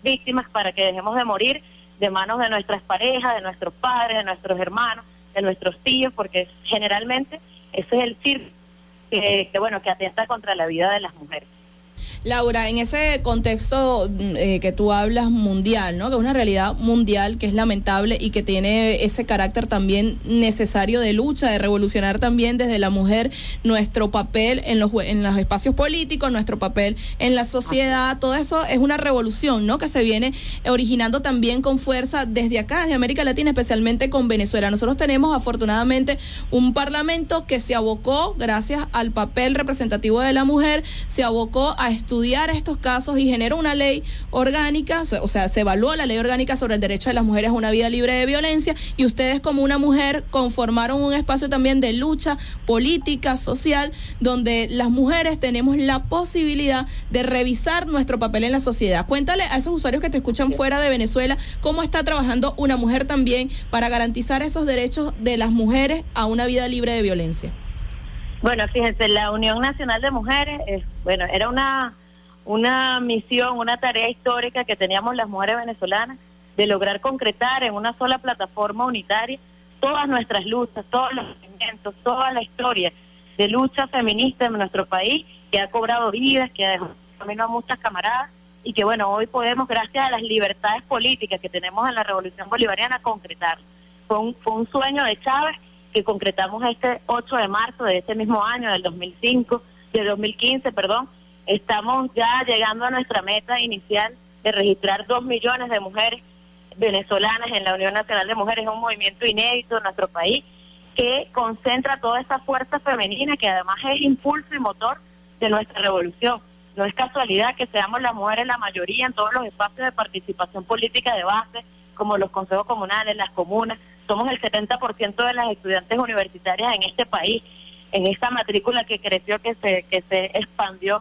víctimas para que dejemos de morir de manos de nuestras parejas, de nuestros padres, de nuestros hermanos, de nuestros tíos, porque generalmente ese es el circo que, que, bueno, que atenta contra la vida de las mujeres. Laura, en ese contexto eh, que tú hablas mundial, ¿no? Que es una realidad mundial que es lamentable y que tiene ese carácter también necesario de lucha, de revolucionar también desde la mujer nuestro papel en los en los espacios políticos, nuestro papel en la sociedad. Todo eso es una revolución, ¿no? Que se viene originando también con fuerza desde acá, desde América Latina, especialmente con Venezuela. Nosotros tenemos afortunadamente un parlamento que se abocó, gracias al papel representativo de la mujer, se abocó a estudiar estudiar estos casos y generó una ley orgánica, o sea, se evaluó la ley orgánica sobre el derecho de las mujeres a una vida libre de violencia, y ustedes como una mujer conformaron un espacio también de lucha política, social, donde las mujeres tenemos la posibilidad de revisar nuestro papel en la sociedad. Cuéntale a esos usuarios que te escuchan fuera de Venezuela cómo está trabajando una mujer también para garantizar esos derechos de las mujeres a una vida libre de violencia. Bueno, fíjense, la Unión Nacional de Mujeres, eh, bueno, era una una misión, una tarea histórica que teníamos las mujeres venezolanas de lograr concretar en una sola plataforma unitaria todas nuestras luchas, todos los movimientos, toda la historia de lucha feminista en nuestro país, que ha cobrado vidas, que ha dejado camino a muchas camaradas, y que bueno, hoy podemos, gracias a las libertades políticas que tenemos en la Revolución Bolivariana, concretar. Fue un, fue un sueño de Chávez que concretamos este ocho de marzo de ese mismo año, del dos mil cinco, de dos mil quince, perdón. Estamos ya llegando a nuestra meta inicial de registrar dos millones de mujeres venezolanas en la Unión Nacional de Mujeres. Es un movimiento inédito en nuestro país que concentra toda esa fuerza femenina que además es impulso y motor de nuestra revolución. No es casualidad que seamos las mujeres la mayoría en todos los espacios de participación política de base, como los consejos comunales, las comunas. Somos el setenta por ciento de las estudiantes universitarias en este país, en esta matrícula que creció, que se, que se expandió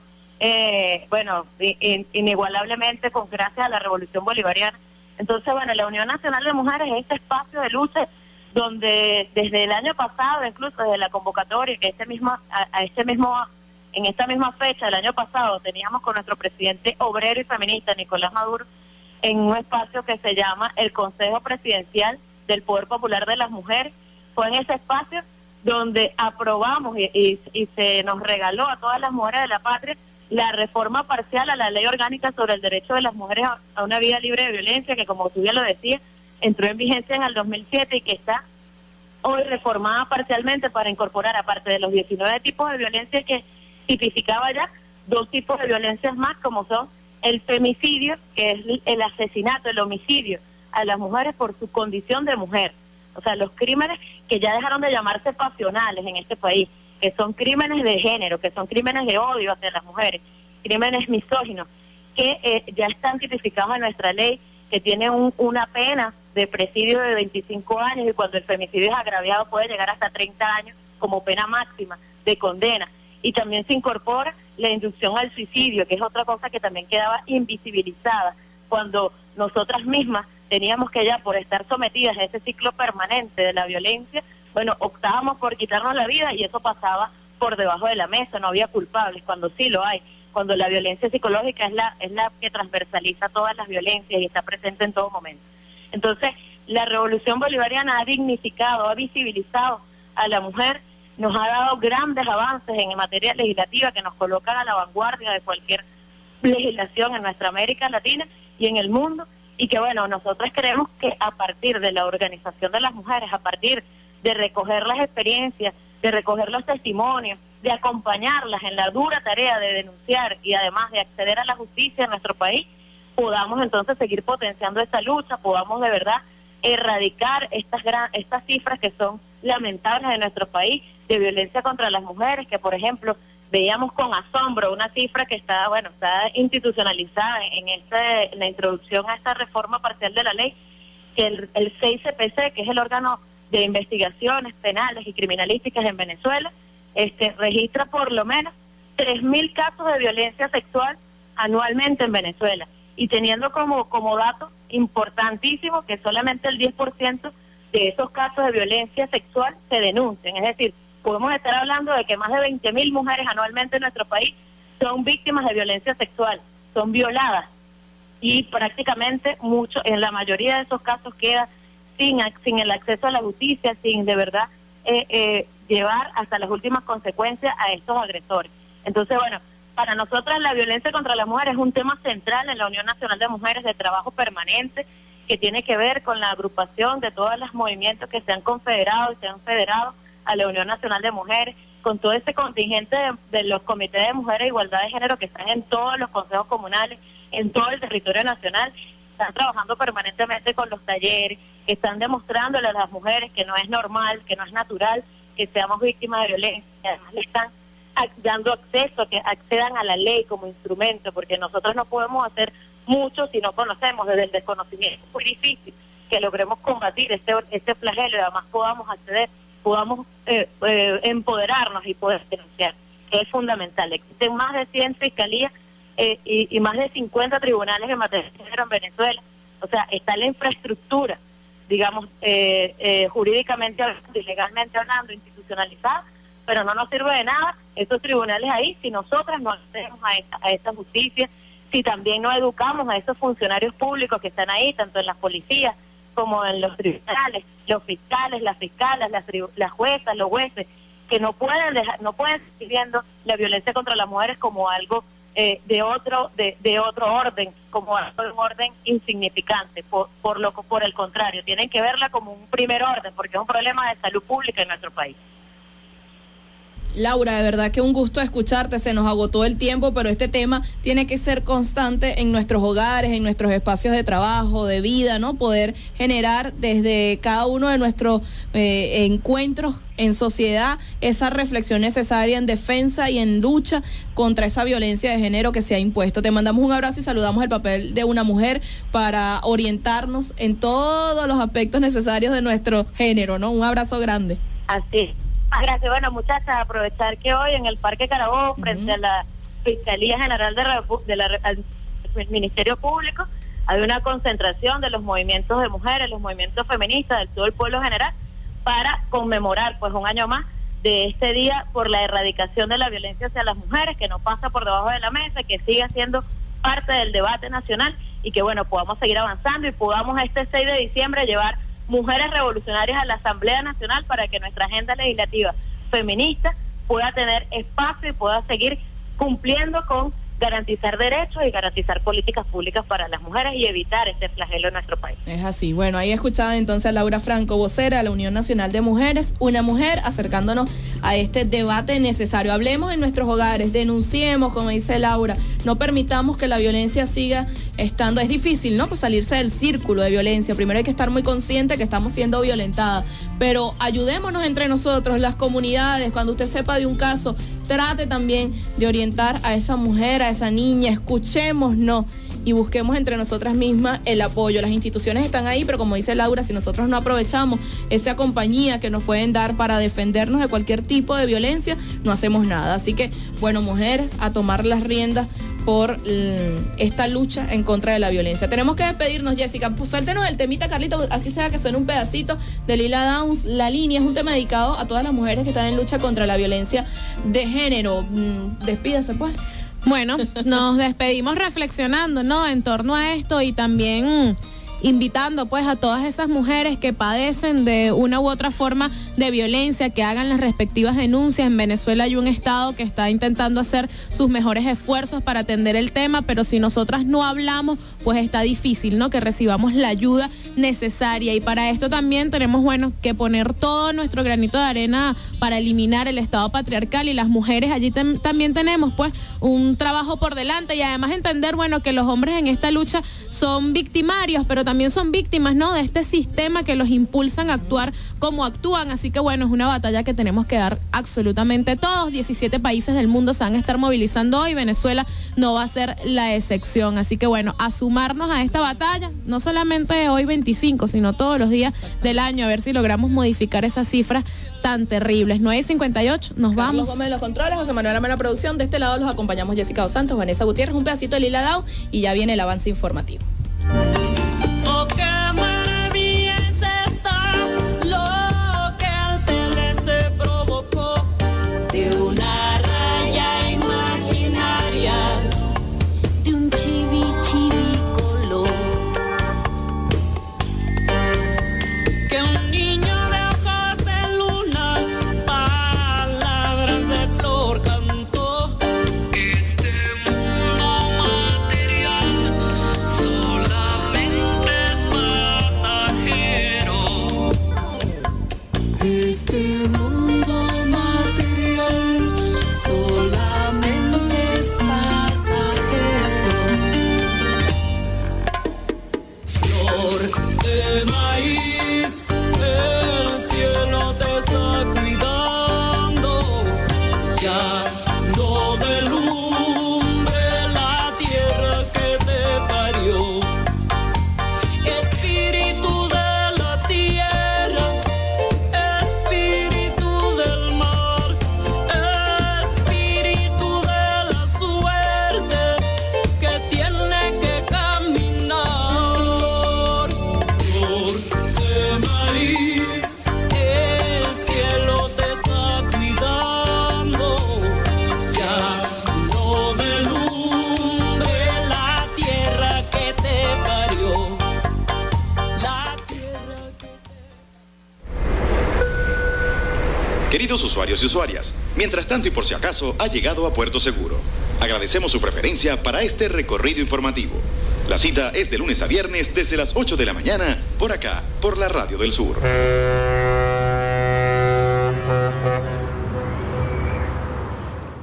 Eh, bueno, in, inigualablemente con gracias a la Revolución Bolivariana. Entonces, bueno, la Unión Nacional de Mujeres es este espacio de lucha donde desde el año pasado, incluso desde la convocatoria, que este mismo, a, a este mismo, en esta misma fecha del año pasado, teníamos con nuestro presidente obrero y feminista, Nicolás Maduro, en un espacio que se llama el Consejo Presidencial del Poder Popular de las Mujeres. Fue en ese espacio donde aprobamos y, y, y se nos regaló a todas las mujeres de la patria la reforma parcial a la ley orgánica sobre el derecho de las mujeres a, a una vida libre de violencia, que como tú ya lo decías, entró en vigencia en el dos mil siete y que está hoy reformada parcialmente para incorporar, aparte de los diecinueve tipos de violencia que tipificaba ya, dos tipos de violencias más, como son el femicidio, que es el asesinato, el homicidio a las mujeres por su condición de mujer. O sea, los crímenes que ya dejaron de llamarse pasionales en este país, que son crímenes de género, que son crímenes de odio hacia las mujeres, crímenes misóginos, que eh, ya están tipificados en nuestra ley, que tiene un, una pena de presidio de veinticinco años, y cuando el femicidio es agraviado puede llegar hasta treinta años como pena máxima de condena. Y también se incorpora la inducción al suicidio, que es otra cosa que también quedaba invisibilizada cuando nosotras mismas teníamos que, ya por estar sometidas a ese ciclo permanente de la violencia, bueno, optábamos por quitarnos la vida, y eso pasaba por debajo de la mesa, no había culpables, cuando sí lo hay, cuando la violencia psicológica es la es la que transversaliza todas las violencias y está presente en todo momento. Entonces, la Revolución Bolivariana ha dignificado, ha visibilizado a la mujer, nos ha dado grandes avances en materia legislativa que nos colocan a la vanguardia de cualquier legislación en nuestra América Latina y en el mundo, y que bueno, nosotros creemos que a partir de la organización de las mujeres, a partir de recoger las experiencias, de recoger los testimonios, de acompañarlas en la dura tarea de denunciar y además de acceder a la justicia en nuestro país, podamos entonces seguir potenciando esta lucha, podamos de verdad erradicar estas gran, estas cifras que son lamentables en nuestro país de violencia contra las mujeres, que por ejemplo veíamos con asombro una cifra que está, bueno, está institucionalizada en, este, en la introducción a esta reforma parcial de la ley, que el, el seis C P C, que es el órgano de investigaciones penales y criminalísticas en Venezuela, este registra por lo menos tres mil casos de violencia sexual anualmente en Venezuela, y teniendo como, como dato importantísimo que solamente el diez por ciento de esos casos de violencia sexual se denuncian. Es decir, podemos estar hablando de que más de veinte mil mujeres anualmente en nuestro país son víctimas de violencia sexual, son violadas, y prácticamente mucho, en la mayoría de esos casos queda sin, sin el acceso a la justicia, sin de verdad eh, eh, llevar hasta las últimas consecuencias a estos agresores. Entonces, bueno, para nosotras la violencia contra las mujeres es un tema central en la Unión Nacional de Mujeres de Trabajo Permanente, que tiene que ver con la agrupación de todos los movimientos que se han confederado y se han federado a la Unión Nacional de Mujeres, con todo ese contingente de, de los comités de mujeres e igualdad de género que están en todos los consejos comunales, en todo el territorio nacional, están trabajando permanentemente con los talleres, que están demostrándole a las mujeres que no es normal, que no es natural que seamos víctimas de violencia, y además le están dando acceso, que accedan a la ley como instrumento, porque nosotros no podemos hacer mucho si no conocemos. Desde el desconocimiento es muy difícil que logremos combatir este, este flagelo y además podamos acceder, podamos eh, eh, empoderarnos y poder denunciar, que es fundamental. Existen más de cien fiscalías eh, y, y más de cincuenta tribunales en materia de género en Venezuela. O sea, está la infraestructura, digamos, eh, eh, jurídicamente hablando y legalmente hablando, institucionalizada, pero no nos sirve de nada estos tribunales ahí si nosotras no accedemos a esta, a esta justicia, si también no educamos a esos funcionarios públicos que están ahí, tanto en las policías como en los tribunales, los fiscales, las fiscalas, las, las juezas, los jueces, que no pueden dejar, no pueden seguir viendo la violencia contra las mujeres como algo eh, de otro de, de otro orden, como algo de un orden insignificante, por, por lo por el contrario, tienen que verla como un primer orden, porque es un problema de salud pública en nuestro país. Laura, de verdad que un gusto escucharte, se nos agotó el tiempo, pero este tema tiene que ser constante en nuestros hogares, en nuestros espacios de trabajo, de vida, ¿no? Poder generar desde cada uno de nuestros eh, encuentros en sociedad esa reflexión necesaria en defensa y en lucha contra esa violencia de género que se ha impuesto. Te mandamos un abrazo y saludamos el papel de una mujer para orientarnos en todos los aspectos necesarios de nuestro género, ¿no? Un abrazo grande. Así. Gracias. Bueno, muchachas, aprovechar que hoy en el Parque Carabobo, frente uh-huh. a la Fiscalía General de, Repu- de la al Ministerio Público, hay una concentración de los movimientos de mujeres, los movimientos feministas, de todo el pueblo general, para conmemorar pues un año más de este día por la erradicación de la violencia hacia las mujeres, que no pasa por debajo de la mesa, que siga siendo parte del debate nacional y que, bueno, podamos seguir avanzando y podamos este seis de diciembre llevar mujeres revolucionarias a la Asamblea Nacional para que nuestra agenda legislativa feminista pueda tener espacio y pueda seguir cumpliendo con garantizar derechos y garantizar políticas públicas para las mujeres y evitar este flagelo en nuestro país. Es así. Bueno, ahí escuchaban entonces a Laura Franco, vocera de la Unión Nacional de Mujeres, una mujer acercándonos a este debate necesario. Hablemos en nuestros hogares, denunciemos, como dice Laura, no permitamos que la violencia siga estando. Es difícil, ¿no? Pues salirse del círculo de violencia. Primero hay que estar muy consciente que estamos siendo violentadas, pero ayudémonos entre nosotros, las comunidades. Cuando usted sepa de un caso, trate también de orientar a esa mujer, a esa niña, escuchémonos y busquemos entre nosotras mismas el apoyo. Las instituciones están ahí, pero como dice Laura, si nosotros no aprovechamos esa compañía que nos pueden dar para defendernos de cualquier tipo de violencia, no hacemos nada. Así que, bueno, mujeres, a tomar las riendas por eh, esta lucha en contra de la violencia. Tenemos que despedirnos, Jessica. Pues suéltenos el temita, Carlito, así sea que suene un pedacito de Lila Downs. La línea es un tema dedicado a todas las mujeres que están en lucha contra la violencia de género. Mm, despídase, pues. Bueno, nos despedimos reflexionando, ¿no? En torno a esto y también mmm, invitando pues a todas esas mujeres que padecen de una u otra forma de violencia, que hagan las respectivas denuncias. En Venezuela hay un estado que está intentando hacer sus mejores esfuerzos para atender el tema, pero si nosotras no hablamos, pues está difícil, ¿no? Que recibamos la ayuda necesaria. Y para esto también tenemos, bueno, que poner todo nuestro granito de arena para eliminar el estado patriarcal, y las mujeres allí tem- también tenemos pues un trabajo por delante, y además entender, bueno, que los hombres en esta lucha son victimarios, pero también son víctimas, ¿no? De este sistema que los impulsan a actuar como actúan. Así que, bueno, es una batalla que tenemos que dar absolutamente todos. diecisiete países del mundo se van a estar movilizando hoy, Venezuela no va a ser la excepción. Así que, bueno, a sumarnos a esta batalla, no solamente hoy veinticinco, sino todos los días del año, a ver si logramos modificar esas cifras tan terribles. nueve y cincuenta y ocho, nos Carlos vamos. Gómez de los controles, José Manuel Amena producción. De este lado los acompañamos Jessica Dos Santos, Vanessa Gutiérrez, un pedacito de Lila Downs y ya viene el avance informativo. Oh, qué maravilla es esta, lo que al tele se provocó de una raya imaginaria, de un chibi chibi color. Este mundo material solamente es pasajero. Flor de maíz, el cielo te está cuidando. Ya no delumbre la tierra que te parió. Espíritu de la tierra, espíritu del mar, espíritu de la suerte que tiene que caminar. Flor de maíz, el cielo te está cuidando. Ya no delumbre la tierra que te parió. La tierra que Queridos usuarios y usuarias, mientras tanto y por si acaso ha llegado a Puerto Seguro. Agradecemos su preferencia para este recorrido informativo. La cita es de lunes a viernes desde las ocho de la mañana por acá, por la Radio del Sur.